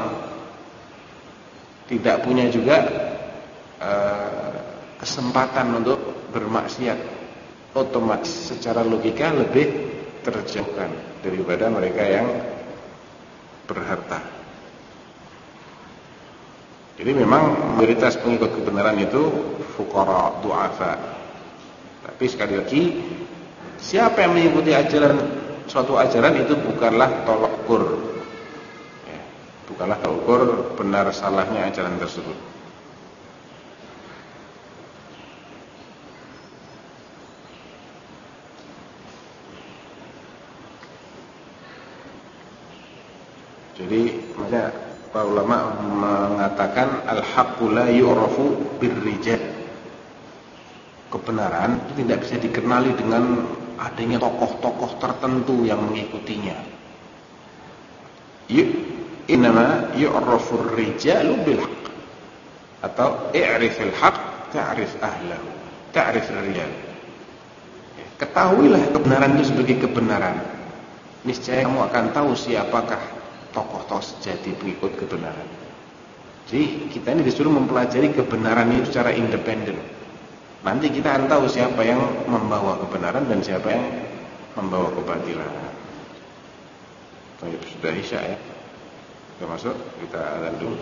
tidak punya juga kesempatan untuk bermaksiat otomatis secara logika lebih terjauhkan daripada mereka yang berharta. Jadi memang mayoritas pengikut kebenaran itu fuqara, du'afa. Tapi sekali lagi, siapa yang mengikuti suatu ajaran itu bukanlah tolak ukur, ya, bukanlah tolak ukur benar salahnya ajaran tersebut. Jadi makanya para ulama mengatakan al-haqqu la yu'rafu birrijal. Kebenaran itu tidak bisa dikenali dengan adanya tokoh-tokoh tertentu yang mengikutinya. Innama yu'rafur rijalu bil haqq, atau i'rifil haqq ta'rif ahlahu, ta'rif rijal. Ketahuilah kebenaran itu sebagai kebenaran, niscaya kamu akan tahu siapakah tokoh-tokoh sejati pengikut kebenaran. Jadi kita ini disuruh mempelajari kebenaran itu secara independen. Nanti kita akan tahu siapa yang membawa kebenaran dan siapa yang membawa kebatilan. Sudah isya ya. Sudah masuk, kita azan dulu.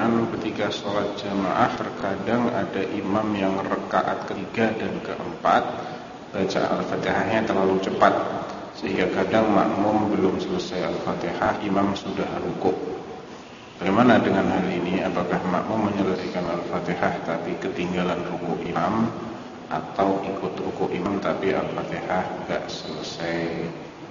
pertanyaan, ketika sholat jamaah terkadang ada imam yang rakaat ketiga dan keempat baca Al-Fatihahnya terlalu cepat sehingga kadang makmum belum selesai Al-Fatihah imam sudah rukuk. Bagaimana dengan hal ini? Apakah makmum menyelesaikan Al-Fatihah tapi ketinggalan rukuk imam, atau ikut rukuk imam tapi Al-Fatihah enggak selesai?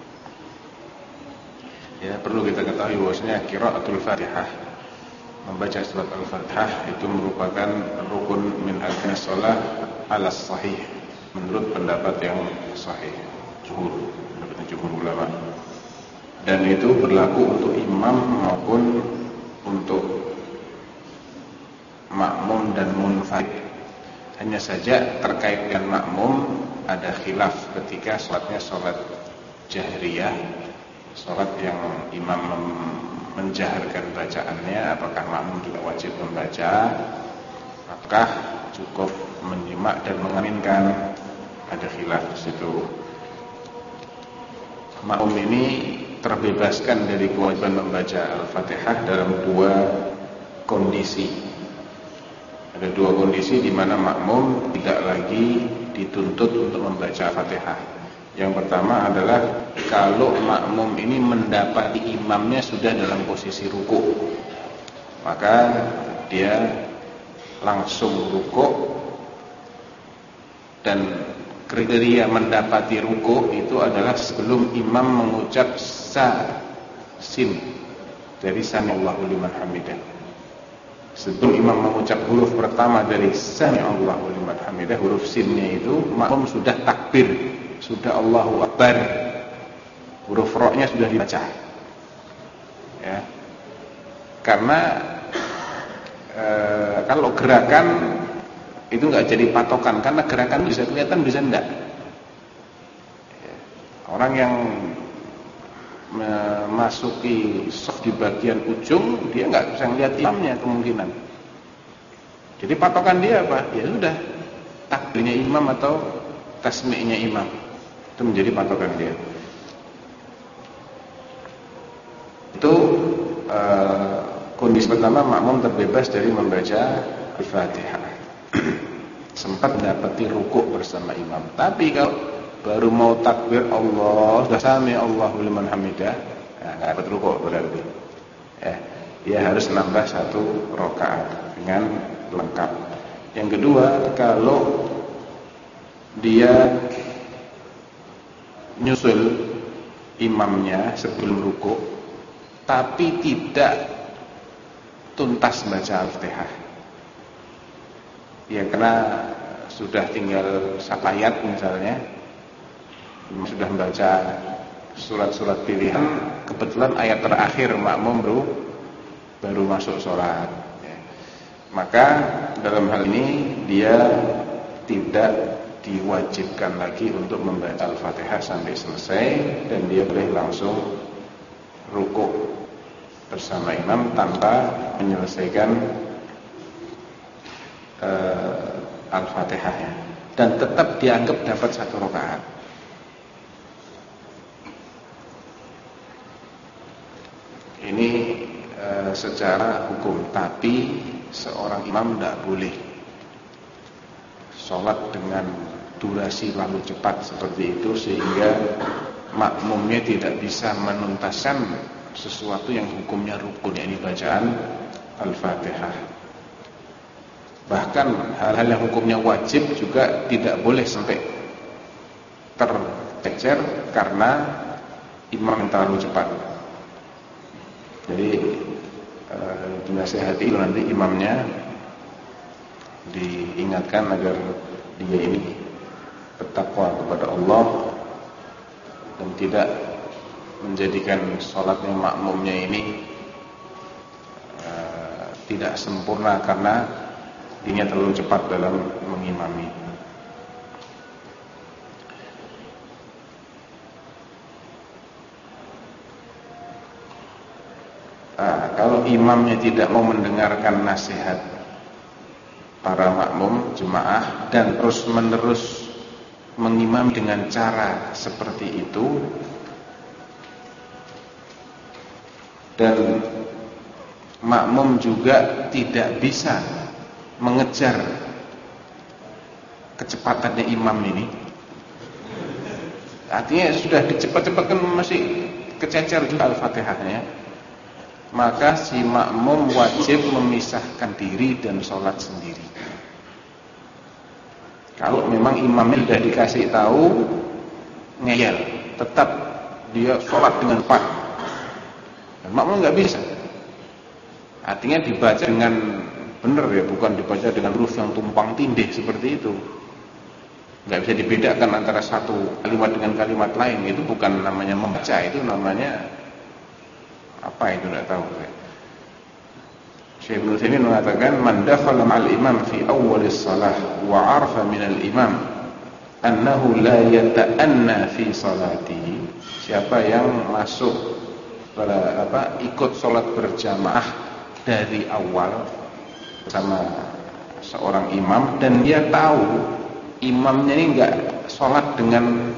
Ya, perlu kita ketahui bahwasanya qiraatul Fatihah, membaca surat Al-Fatihah itu merupakan rukun min arkanis shalah ala sahih menurut pendapat yang sahih jumhur ulama. Dan itu berlaku untuk imam maupun untuk makmum dan munfarid. Hanya saja terkait dengan makmum ada khilaf ketika sholatnya sholat jahriyah, sholat yang imam menjaharkan bacaannya, apakah makmum juga wajib membaca, apakah cukup menyimak dan mengaminkan. Ada khilaf di situ. Makmum ini terbebaskan dari kewajiban membaca Al-Fatihah dalam dua kondisi. Ada dua kondisi di mana makmum tidak lagi dituntut untuk membaca Al-Fatihah. Yang pertama adalah kalau makmum ini mendapati imamnya sudah dalam posisi ruku, maka dia langsung ruku. Dan kriteria mendapati ruku itu adalah sebelum imam mengucap sin dari sami'allahu liman hamidah. Sebelum imam mengucap huruf pertama dari sami'allahu liman hamidah, huruf sinnya itu, makmum sudah takbir, sudah Allahu Akbar, huruf ro-nya sudah dibaca. Ya. Karena kalau gerakan itu nggak jadi patokan, karena gerakan bisa kelihatan bisa enggak. Orang yang memasuki shaf di bagian ujung, dia nggak bisa melihat imamnya kemungkinan. Jadi patokan dia apa? Ya sudah, takbirnya imam atau tasmi'nya imam, itu menjadi patokan dia. Itu kondisi pertama, makmum terbebas dari membaca Al-Fatihah. Sempat mendapati rukuk bersama imam. Tapi kalau baru mau takbir Allah, sudah sami'allahu liman hamidah, enggak dapat rukuk berarti. Dia harus nambah satu rakaat dengan lengkap. Yang kedua, kalau dia nyusul imamnya sebelum rukuk tapi tidak tuntas baca Al-Fatihah, ya karena sudah tinggal satu ayat misalnya, sudah membaca surat-surat pilihan, kebetulan ayat terakhir makmum baru masuk sholat, ya. Maka dalam hal ini dia tidak diwajibkan lagi untuk membaca Al-Fatihah sampai selesai, dan dia boleh langsung rukuk bersama imam tanpa menyelesaikan Al-Fatihahnya, dan tetap dianggap dapat satu rakaat. Ini secara hukum, tapi seorang imam tidak boleh sholat dengan durasi lalu cepat seperti itu sehingga makmumnya tidak bisa menuntaskan sesuatu yang hukumnya rukun, yakni bacaan Al-Fatihah. Bahkan hal-hal yang hukumnya wajib juga tidak boleh sampai tercecer karena imam yang terlalu cepat. Jadi dinasihati nanti imamnya, diingatkan agar dia ini bertakwa kepada Allah dan tidak menjadikan sholatnya makmumnya ini tidak sempurna karena dia terlalu cepat dalam mengimami. Kalau imamnya tidak mau mendengarkan nasihat para makmum jemaah dan terus-menerus mengimami dengan cara seperti itu, dan makmum juga tidak bisa mengejar kecepatannya imam ini. Artinya sudah dicepat-cepatkan masih kececer juga Al-Fatihahnya. Maka si makmum wajib memisahkan diri dan sholat sendiri. Kalau memang imamnya sudah dikasih tahu ngeyel, tetap dia sholat dengan pak, dan makmum nggak bisa. Artinya dibaca dengan benar ya, bukan dibaca dengan huruf yang tumpang tindih seperti itu. Nggak bisa dibedakan antara satu kalimat dengan kalimat lain. Itu bukan namanya membaca, itu namanya apa itu nggak tahu. Syekh Ibnu Utsaimin mengatakan, man dakhala ma'al imam fi awwalis shalah wa 'arafa minal imam annahu la yata'anna fi salatihi. Siapa yang masuk ikut salat berjamaah dari awal bersama seorang imam dan dia tahu imamnya ini enggak salat dengan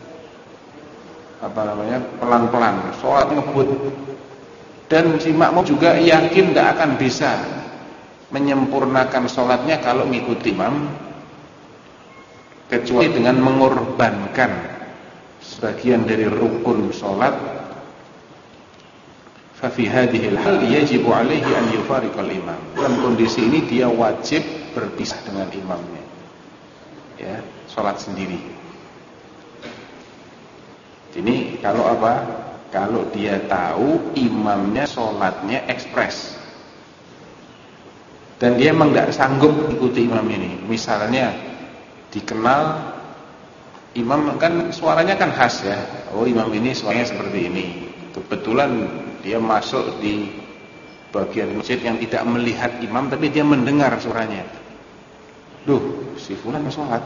pelan-pelan, salat ngebut. Dan si makmum juga yakin tidak akan bisa menyempurnakan sholatnya kalau mengikuti imam, kecuali dengan mengorbankan sebagian dari rukun sholat. Fa fi hadhil hal yajibu alaihi an yufariqal imam. Dalam kondisi ini dia wajib berpisah dengan imamnya, ya, sholat sendiri. Ini kalau apa? Kalau dia tahu imamnya sholatnya ekspres dan dia memang tidak sanggup ikuti imam ini. Misalnya dikenal imam kan suaranya kan khas ya, oh imam ini suaranya seperti ini. Kebetulan dia masuk di bagian masjid yang tidak melihat imam, tapi dia mendengar suaranya. Duh, si fulan sholat,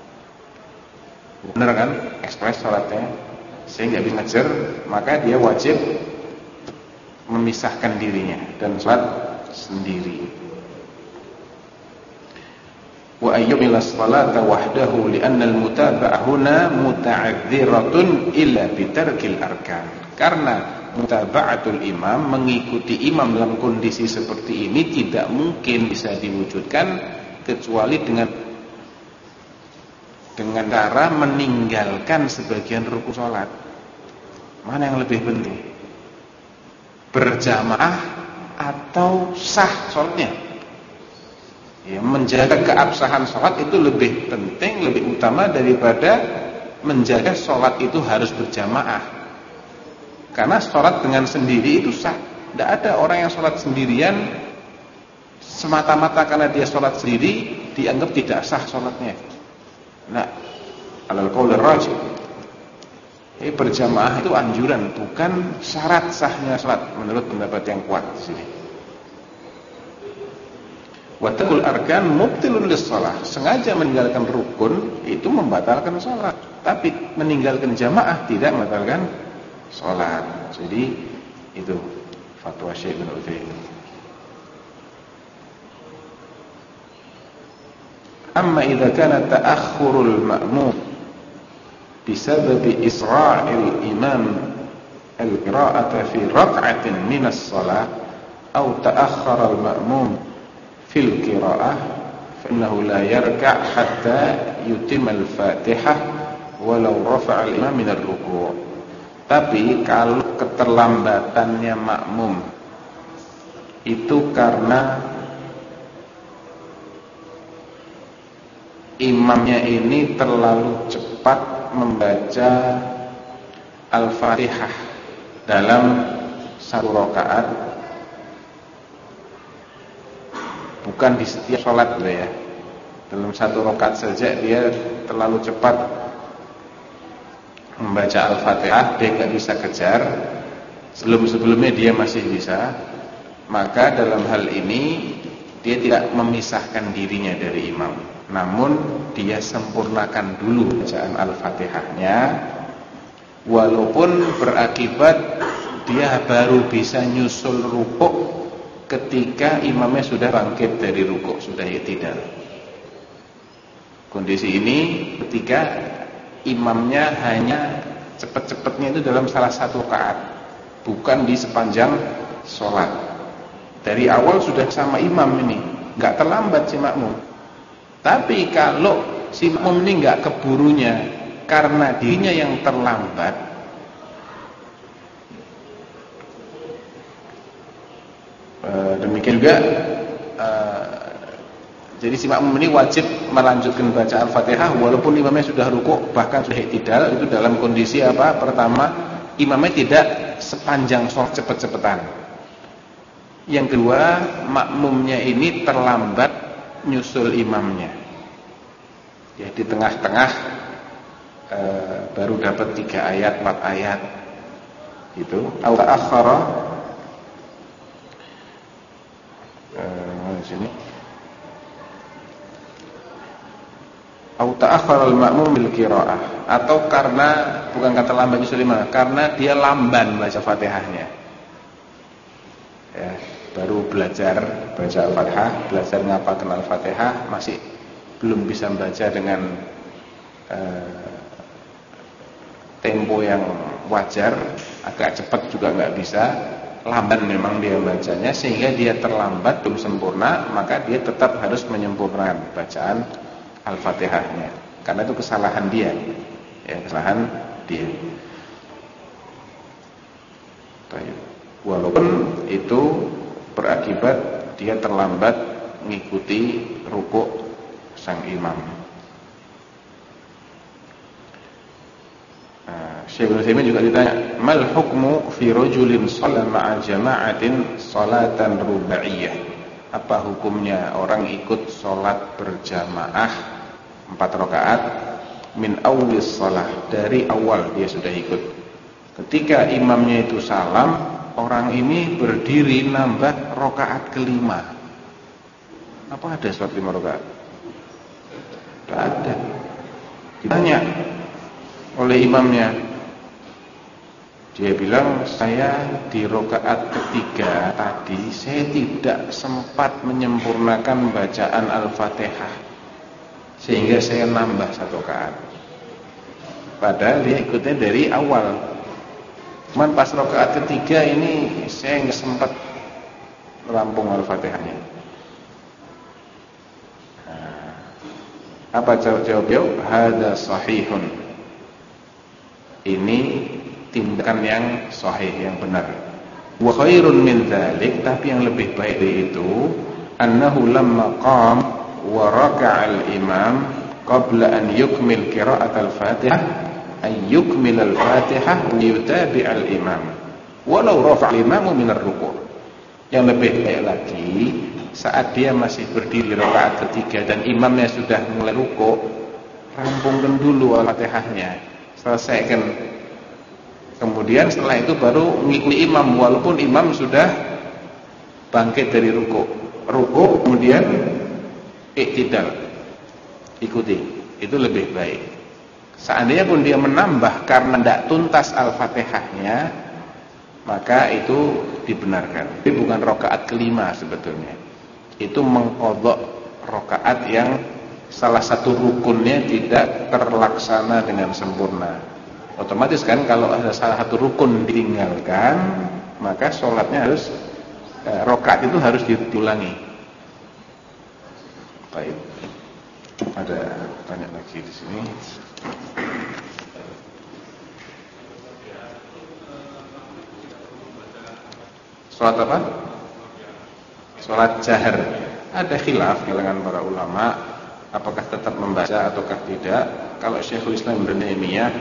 bener kan, ekspres sholatnya, saya nggak bisa ngejar, maka dia wajib memisahkan dirinya dan sholat sendiri. Wa ayyumila sholata wahdahu li'anna al-mutaba'ah huna muta'adziratun illa bitarkil arkan. Karena mutaba'atul imam, mengikuti imam dalam kondisi seperti ini tidak mungkin bisa diwujudkan kecuali dengan cara meninggalkan sebagian rukun sholat. Mana yang lebih penting? Berjamaah atau sah sholatnya? Ya, menjaga keabsahan sholat itu lebih penting, lebih utama daripada menjaga sholat itu harus berjamaah. Karena sholat dengan sendiri itu sah. Tidak ada orang yang sholat sendirian semata-mata karena dia sholat sendiri dianggap tidak sah sholatnya. Nah, alal qaul rajih, berjamaah itu anjuran, bukan syarat sahnya salat menurut pendapat yang kuat di sini. Wa tarkul arkan mubtilun lis-shalah. Sengaja meninggalkan rukun itu membatalkan salat, tapi meninggalkan jamaah tidak membatalkan salat. Jadi itu fatwa Syekh Ibnu Utsaimin. Amma idza kana ta'akhkhurul ma'mum bisababi isra'il imam al-qira'ata fi rak'atin min as-shalah aw ta'akhkhara al-ma'mum fil qira'ah fa innahu la yarka' hatta yutimma al-Fatihah walau rafa'a al-imam min ar-ruku'. Tapi kalau keterlambatannya makmum itu karena imamnya ini terlalu cepat membaca Al-Fatihah dalam satu rakaat, bukan di setiap sholat ya, dalam satu rakaat saja dia terlalu cepat membaca Al-Fatihah, dia nggak bisa kejar, sebelumnya dia masih bisa, maka dalam hal ini dia tidak memisahkan dirinya dari imam, namun dia sempurnakan dulu bacaan Al-Fatihahnya, walaupun berakibat dia baru bisa nyusul rukuk ketika imamnya sudah bangkit dari rukuk, sudah i'tidal. Kondisi ini ketika imamnya hanya cepat-cepatnya itu dalam salah satu rakaat, bukan di sepanjang sholat. Dari awal sudah sama imam ini, nggak terlambat si makmum. Tapi kalau si makmum ini nggak keburunya karena dirinya yang terlambat, demikian juga jadi si makmum ini wajib melanjutkan baca Al-Fatihah walaupun imamnya sudah rukuk, bahkan sudah i'tidal. Itu dalam kondisi apa? Pertama, imamnya tidak sepanjang sholat cepet-cepetan. Yang kedua, makmumnya ini terlambat nyusul imamnya. Ya, di tengah-tengah baru dapat 3 ayat, 4 ayat gitu. Au ta'akhkhara di sini. Au ta'akhkhara al-ma'mum bil qiraah, atau karena bukan kata lambat nyusul imam, karena dia lamban baca Fatihahnya. Ya, baru belajar baca Al-Fatihah, belajar ngapalkan Al-Fatihah, masih belum bisa membaca dengan tempo yang wajar, agak cepat juga nggak bisa, lamban memang dia bacanya, sehingga dia terlambat, belum sempurna, maka dia tetap harus menyempurnakan bacaan Al-Fatihahnya, karena itu kesalahan dia, ya, kesalahan dia. Walaupun itu berakibat dia terlambat mengikuti rukuk sang imam. Syekh Utsaimin juga ditanya, mal hukmu fi rajulin shalla ma'a jama'atin salatan rubaiyah? Apa hukumnya orang ikut salat berjamaah 4 rakaat min awwis shalah, dari awal dia sudah ikut. Ketika imamnya itu salam, orang ini berdiri nambah rakaat kelima. Apa ada salat 5 rakaat? Tidak ada. Ditanya oleh imamnya, dia bilang, saya di rakaat ketiga tadi saya tidak sempat menyempurnakan bacaan Al-Fatihah, sehingga saya nambah 1 rakaat. Padahal dia ikutnya dari awal. Cuman pas rakaat ketiga ini saya nggak sempat rampung Al-Fatihahnya. Apa jawab beliau? Hada sahihun. Ini tindakan yang sahih, yang benar. Wa khairun min dzalik, tapi yang lebih baik dari itu, annahu lamma qam wa raka'al imam qabla an yukmil qira'at al-Fatihah ay yukmil al-Fatihah wa yutabi' al-imam walau rafa'a al-imamu min ar-ruku'. Yang lebih baik lagi, saat dia masih berdiri rakaat ketiga dan imamnya sudah mulai ruku', rampungkan dulu Al-Fatihahnya, selesaikan. Kemudian setelah itu baru mengikuti imam, walaupun imam sudah bangkit dari ruku', kemudian i'tidal, ikuti. Itu lebih baik. Seandainya pun dia menambah karena tidak tuntas Al-Fatihahnya, maka itu dibenarkan. Tapi bukan rakaat kelima sebetulnya. Itu mengqadha rakaat yang salah satu rukunnya tidak terlaksana dengan sempurna. Otomatis kan kalau ada salah satu rukun ditinggalkan, maka sholatnya harus rakaat itu harus diulangi. Baik. Ada tanya lagi di sini. Sholat apa? Sholat jahar. Ada khilaf kalangan para ulama, apakah tetap membaca ataukah tidak. Kalau Syekhul Islam Ibnu Taimiyah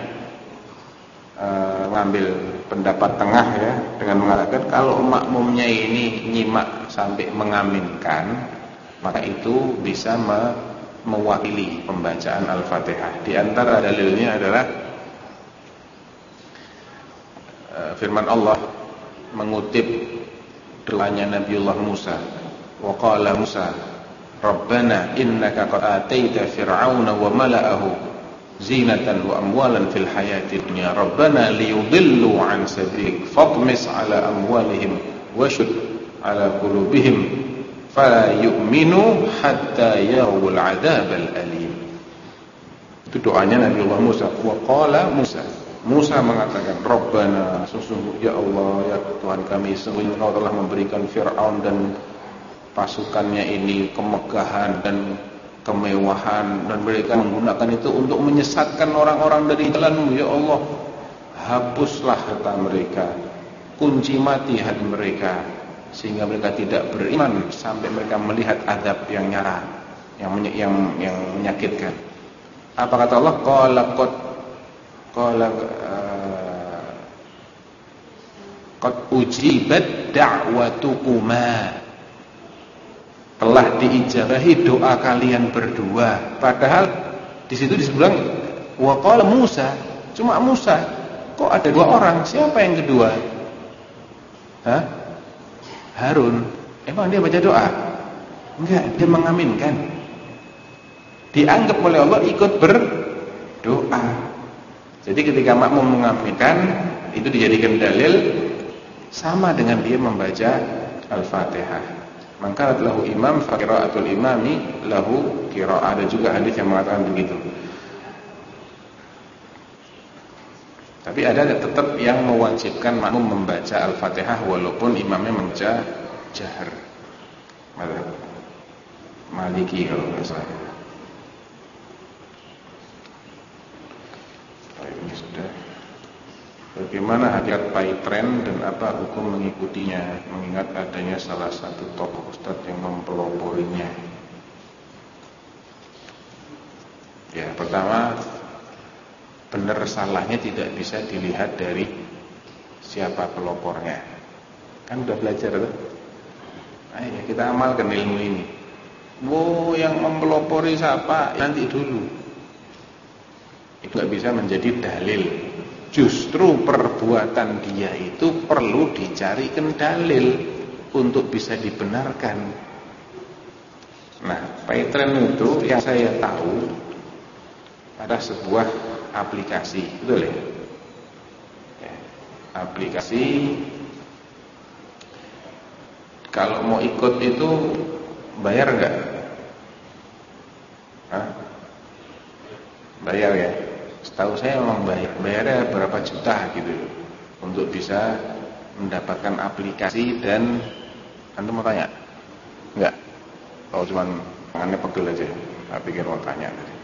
ngambil pendapat tengah, ya, dengan mengatakan kalau makmumnya ini nyimak sampai mengaminkan, maka itu bisa mewakili pembacaan Al-Fatihah. Di antara dalilnya adalah firman Allah mengutip doanya Nabiullah Musa, wa qala Musa Rabbana innaka qad ataita fir'auna wa mala'ahu zinatan wa amwalan fil hayati dunya rabbana liyudillu an sabik fatmis ala amwalihim washud ala qulubihim fala yu'minu hatta yarawul adzabal alim. Itu doanya Nabiullah Musa. Wa qala Musa, Musa mengatakan, Rabbana, sesungguhnya ya Allah, ya Tuhan kami, sesungguhnya Engkau telah memberikan Fir'aun dan pasukannya ini kemegahan dan kemewahan, dan mereka menggunakan itu untuk menyesatkan orang-orang dari jalan-Mu. Ya Allah, hapuslah harta mereka, kunci mati hati mereka, sehingga mereka tidak beriman sampai mereka melihat azab yang nyata, yang menyakitkan. Apa kata Allah? Qad ujibat da'watukuma, telah diijabahi doa kalian berdua. Padahal di situ disebutkan wa qala Musa, cuma Musa. Kok ada dua orang? Siapa yang kedua? Harun. Emang dia baca doa? Enggak, dia mengaminkan. Dianggap oleh Allah ikut berdoa. Jadi ketika makmum mengaminkan, itu dijadikan dalil sama dengan dia membaca Al-Fatihah. Maka lahu imam fa qiraatul imami lahu qiraah. Ada juga hadis yang mengatakan begitu. Tapi ada tetap yang mewajibkan makmum membaca Al-Fatihah walaupun imamnya membaca jahar. Maliki kalau nggak salah. Ini sudah. Bagaimana hakikat paitren dan apa hukum mengikutinya, mengingat adanya salah satu tokoh ustadz yang mempeloporinya? Ya, pertama, benar salahnya tidak bisa dilihat dari siapa pelopornya. Kan udah belajar tuh. Ayo kita amalkan ilmu ini. Yang mempelopori siapa? Nanti dulu. Itu gak bisa menjadi dalil. Justru perbuatan dia itu perlu dicarikan dalil untuk bisa dibenarkan. Nah, paitren itu yang saya tahu ada sebuah aplikasi, betul ya? Aplikasi, kalau mau ikut itu bayar enggak? Bayar ya? Setahu saya memang bayarnya berapa juta gitu untuk bisa mendapatkan aplikasi. Dan antum mau tanya? Enggak? Kalau cuma tangannya pegel aja, saya pikir mau tanya tadi.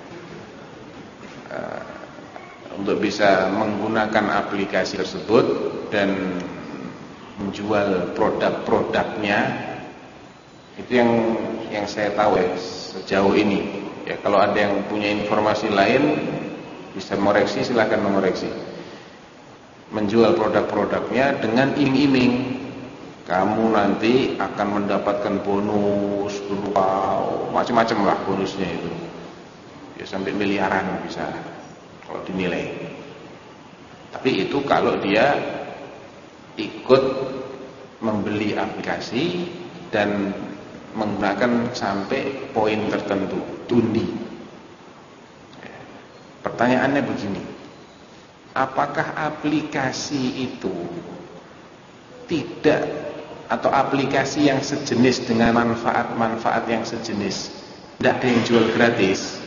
Untuk bisa menggunakan aplikasi tersebut dan menjual produk-produknya, itu yang saya tahu ya sejauh ini. Ya, kalau ada yang punya informasi lain bisa mengoreksi, silakan mengoreksi. Menjual produk-produknya dengan iming-iming, kamu nanti akan mendapatkan bonus berupa macam-macam lah bonusnya itu. Ya sampai miliaran bisa kalau dinilai. Tapi itu kalau dia ikut membeli aplikasi dan menggunakan sampai poin tertentu, undi. Pertanyaannya begini, apakah aplikasi itu tidak, atau aplikasi yang sejenis dengan manfaat-manfaat yang sejenis, tidak ada yang jual gratis?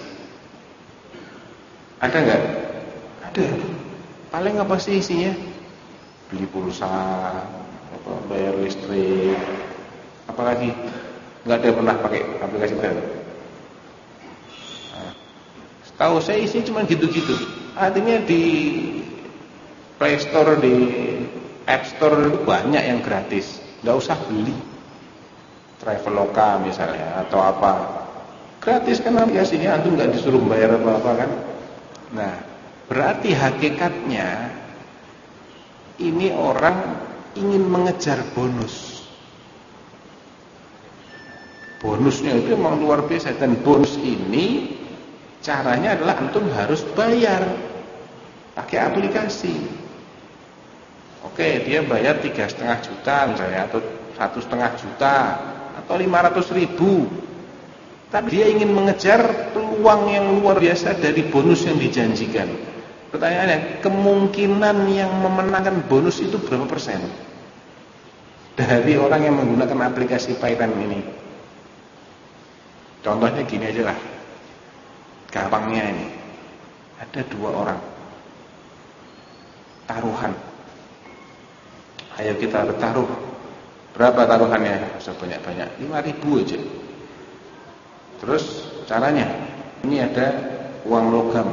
Ada enggak? Ada. Paling apa sih isinya? Beli pulsa, bayar listrik, apalagi? Enggak ada yang pernah pakai aplikasi itu. Tahu saya isinya cuma gitu-gitu. Artinya di Play Store, di App Store banyak yang gratis, nggak usah beli. Traveloka misalnya atau apa, gratis kan aplikasinya, antum nggak disuruh bayar apa-apa kan. Nah, berarti hakikatnya ini orang ingin mengejar bonus. Bonusnya itu memang luar biasa, dan bonus ini caranya adalah antum harus bayar pakai aplikasi. Oke, dia bayar 3,5 juta misalnya, atau 1,5 juta, atau 500.000. Tapi dia ingin mengejar peluang yang luar biasa dari bonus yang dijanjikan. Pertanyaannya, kemungkinan yang memenangkan bonus itu berapa persen dari orang yang menggunakan aplikasi Paytm ini? Contohnya gini aja lah, gampangnya ini, ada 2 orang. taruhan. Ayo kita bertaruh. Berapa taruhannya? Sebanyak-banyak 5.000 aja. Terus caranya, ini ada uang logam.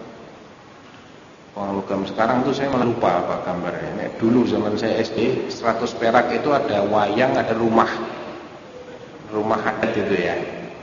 Uang logam sekarang tuh saya malah lupa apa gambarnya. Nek dulu zaman saya SD 100 perak itu ada wayang, ada rumah adat itu ya.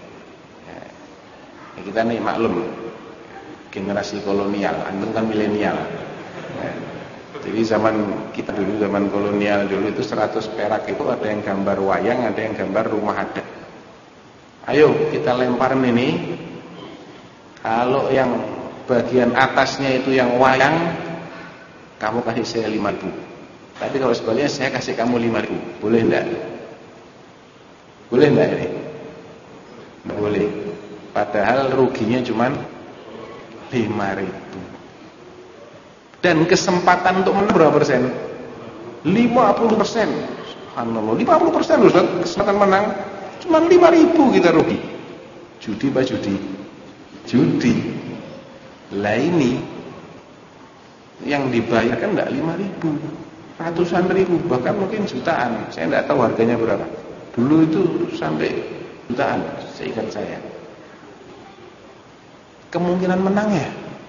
Kita nih maklum generasi kolonial, antum kan milenial. Jadi zaman kita dulu, zaman kolonial dulu itu 100 perak itu ada yang gambar wayang, ada yang gambar rumah adat. Ayo kita lemparin ini. Kalau yang bagian atasnya itu yang wayang, kamu kasih saya 5.000. Tapi kalau sebaliknya saya kasih kamu 5.000. Boleh enggak? Boleh enggak ini? Enggak boleh. Padahal ruginya cuma 5.000. Dan kesempatan untuk menang berapa persen? 50%. Subhanallah, 50% Ustaz, kesempatan menang cuma 5.000 kita rugi. Judi apa judi? Judi. Lah ini yang dibayarkan enggak 5.000, ratusan ribu, bahkan mungkin jutaan. Saya enggak tahu harganya berapa. Dulu itu sampai jutaan, seingat saya. Kemungkinan menangnya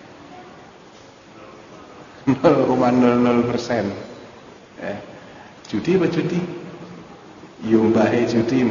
0,00%. Judi apa judi? Yumbahe judi.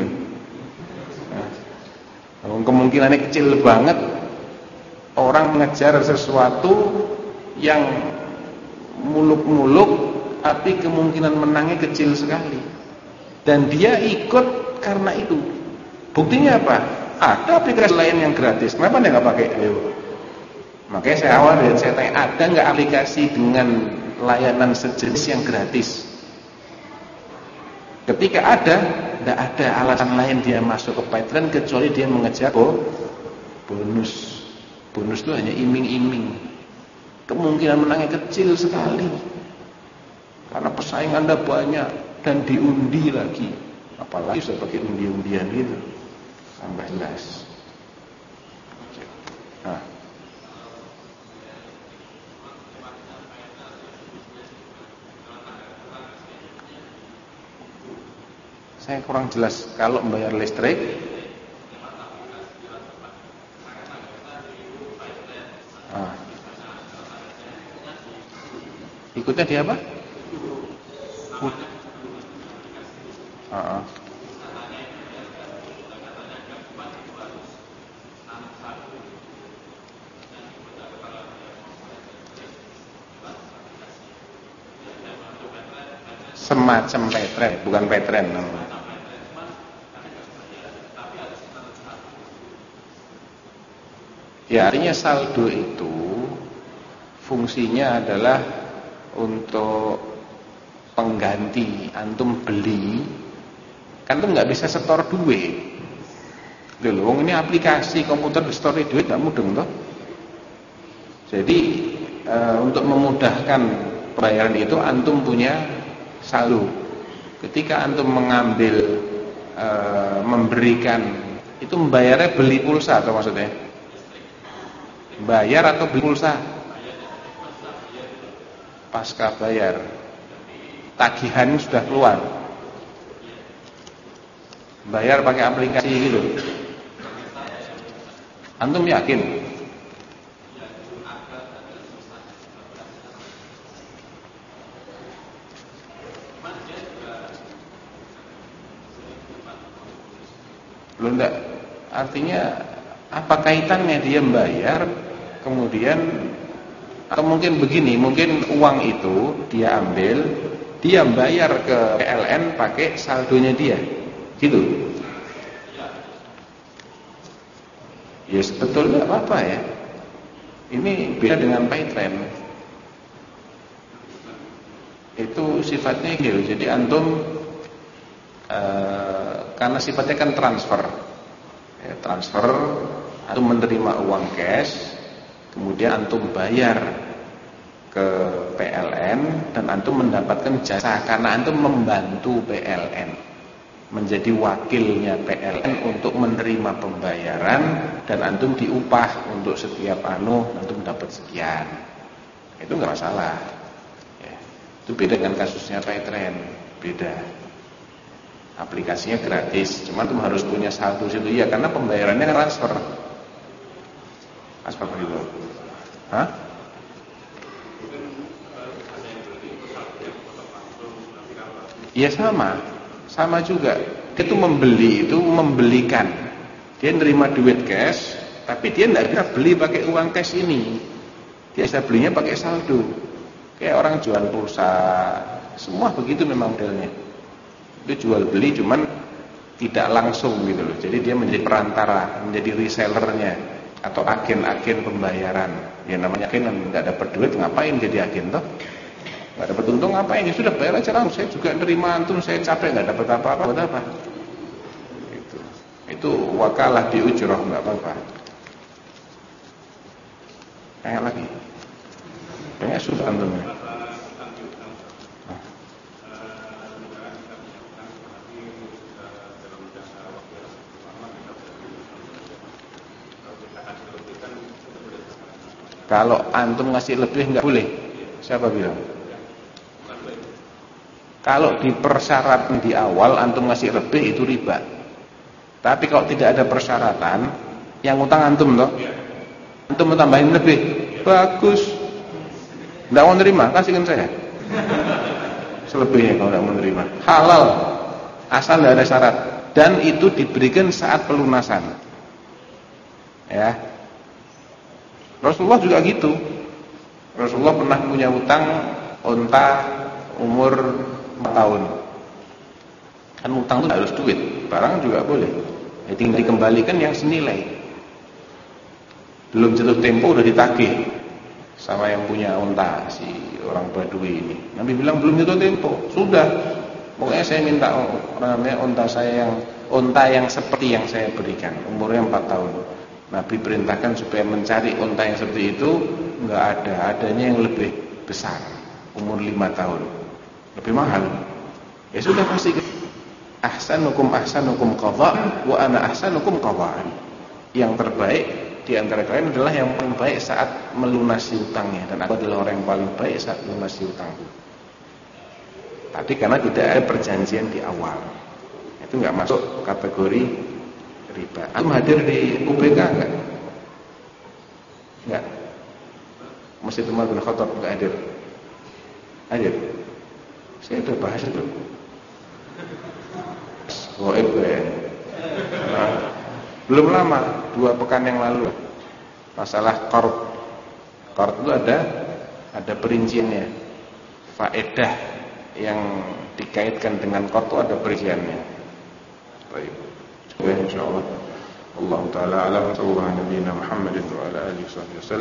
Kemungkinannya kecil banget. Orang mengejar sesuatu yang muluk-muluk, tapi kemungkinan menangnya kecil sekali. Dan dia ikut karena itu. Buktinya apa? Ada aplikasi lain yang gratis. Kenapa dia nggak pakai? Ayo. Makanya saya awal dan saya tanya, ada nggak aplikasi dengan layanan sejenis yang gratis? Ketika ada, tidak ada alasan lain dia masuk ke Patreon kecuali dia mengejar bonus. Bonus itu hanya iming-iming. Kemungkinan menangnya kecil sekali. Karena pesaing Anda banyak dan diundi lagi. Apalagi sudah pakai undi-undian gitu. Tambah jelas. Nah. Saya kurang jelas kalau membayar listrik. Ikutnya di apa? Semacam Patreon, bukan Patreon. Ya, artinya saldo itu fungsinya adalah untuk pengganti. Antum beli, kan antum nggak bisa setor duit. Loh, ini aplikasi komputer di store duit nggak mudeng toh. Jadi untuk memudahkan pembayaran itu antum punya saldo. Ketika antum mengambil memberikan itu membayarnya beli pulsa atau maksudnya? Bayar atau beli pulsa? Pasca bayar. Tagihan sudah keluar. Bayar pakai aplikasi gitu. Antum yakin? Belum enggak. Artinya apa kaitannya dia membayar kemudian, atau mungkin begini, mungkin uang itu dia ambil, dia bayar ke PLN pakai saldonya dia, gitu. Ya sebetulnya apa ya? Ini beda dengan Paytrend. Itu sifatnya gitu. Jadi antum karena sifatnya kan transfer, ya, transfer, antum menerima uang cash, kemudian antum bayar ke PLN dan antum mendapatkan jasa karena antum membantu PLN, menjadi wakilnya PLN untuk menerima pembayaran dan antum diupah untuk setiap antum dapat sekian. Itu enggak masalah. Ya. Itu beda dengan kasusnya Paytrend, beda. Aplikasinya gratis, cuma tuh harus punya saldo situ ya, karena pembayarannya transfer. Transfer gitu. Hah? Iya sama juga. Itu membeli itu membelikan. Dia nerima duit cash, tapi dia tidak bisa beli pakai uang cash ini. Dia bisa belinya pakai saldo. Kayak orang jual pulsa, semua begitu memang modelnya. Itu jual beli cuman tidak langsung gitu loh. Jadi dia menjadi perantara, menjadi resellernya atau agen-agen pembayaran. Ya namanya agen nggak dapat duit, ngapain jadi agen toh? Nggak dapat untung ngapain? Ya sudah bayar aja langsung. Saya juga nerima antum, saya capek nggak dapat apa-apa, buat apa? Itu wakalah di ujroh, nggak apa-apa. Kayak lagi. Banyak susah antumnya. Kalau antum ngasih lebih nggak boleh. Siapa bilang? Kalau di persyaratan di awal antum ngasih lebih itu riba. Tapi kalau tidak ada persyaratan, yang utang antum toh, antum mau tambahin lebih, bagus. Tidak mau nerima, kasihkan saya. Selebihnya kalau tidak mau nerima, halal, asal tidak ada syarat. Dan itu diberikan saat pelunasan. Ya. Rasulullah juga gitu. Rasulullah pernah punya utang unta umur 4 tahun. Kan utang itu harus duit, barang juga boleh. Ya, tinggal dikembalikan yang senilai. Belum jatuh tempo udah ditagih sama yang punya unta, si orang Badui ini. Nabi bilang belum jatuh tempo, sudah. Pokoknya saya minta namanya unta yang seperti yang saya berikan, umurnya 4 tahun. Nabi perintahkan supaya mencari unta yang seperti itu, enggak ada, adanya yang lebih besar, umur 5 tahun. Lebih mahal. Ya sudah pasti. Ahsanukum qadha wa ana ahsanukum qadha'an. Yang terbaik di antara kalian adalah yang paling baik saat melunasi utangnya, dan aku adalah orang yang paling baik saat melunasi utangku. Tapi karena tidak ada perjanjian di awal, itu enggak masuk kategori riba. Antum hadir di UBK enggak? Enggak. Masjid Umar bin Khattab enggak hadir. Hadir. Saya udah bahas itu. Goib ya. Nah, belum lama, 2 pekan yang lalu, masalah qard. Qard itu ada perinciannya. Faedah yang dikaitkan dengan qard itu ada perinciannya. Baik. Insyaallah. Allah taala alam sallallahu alaihi wa sallam Muhammadin wa ala alihi wasallam.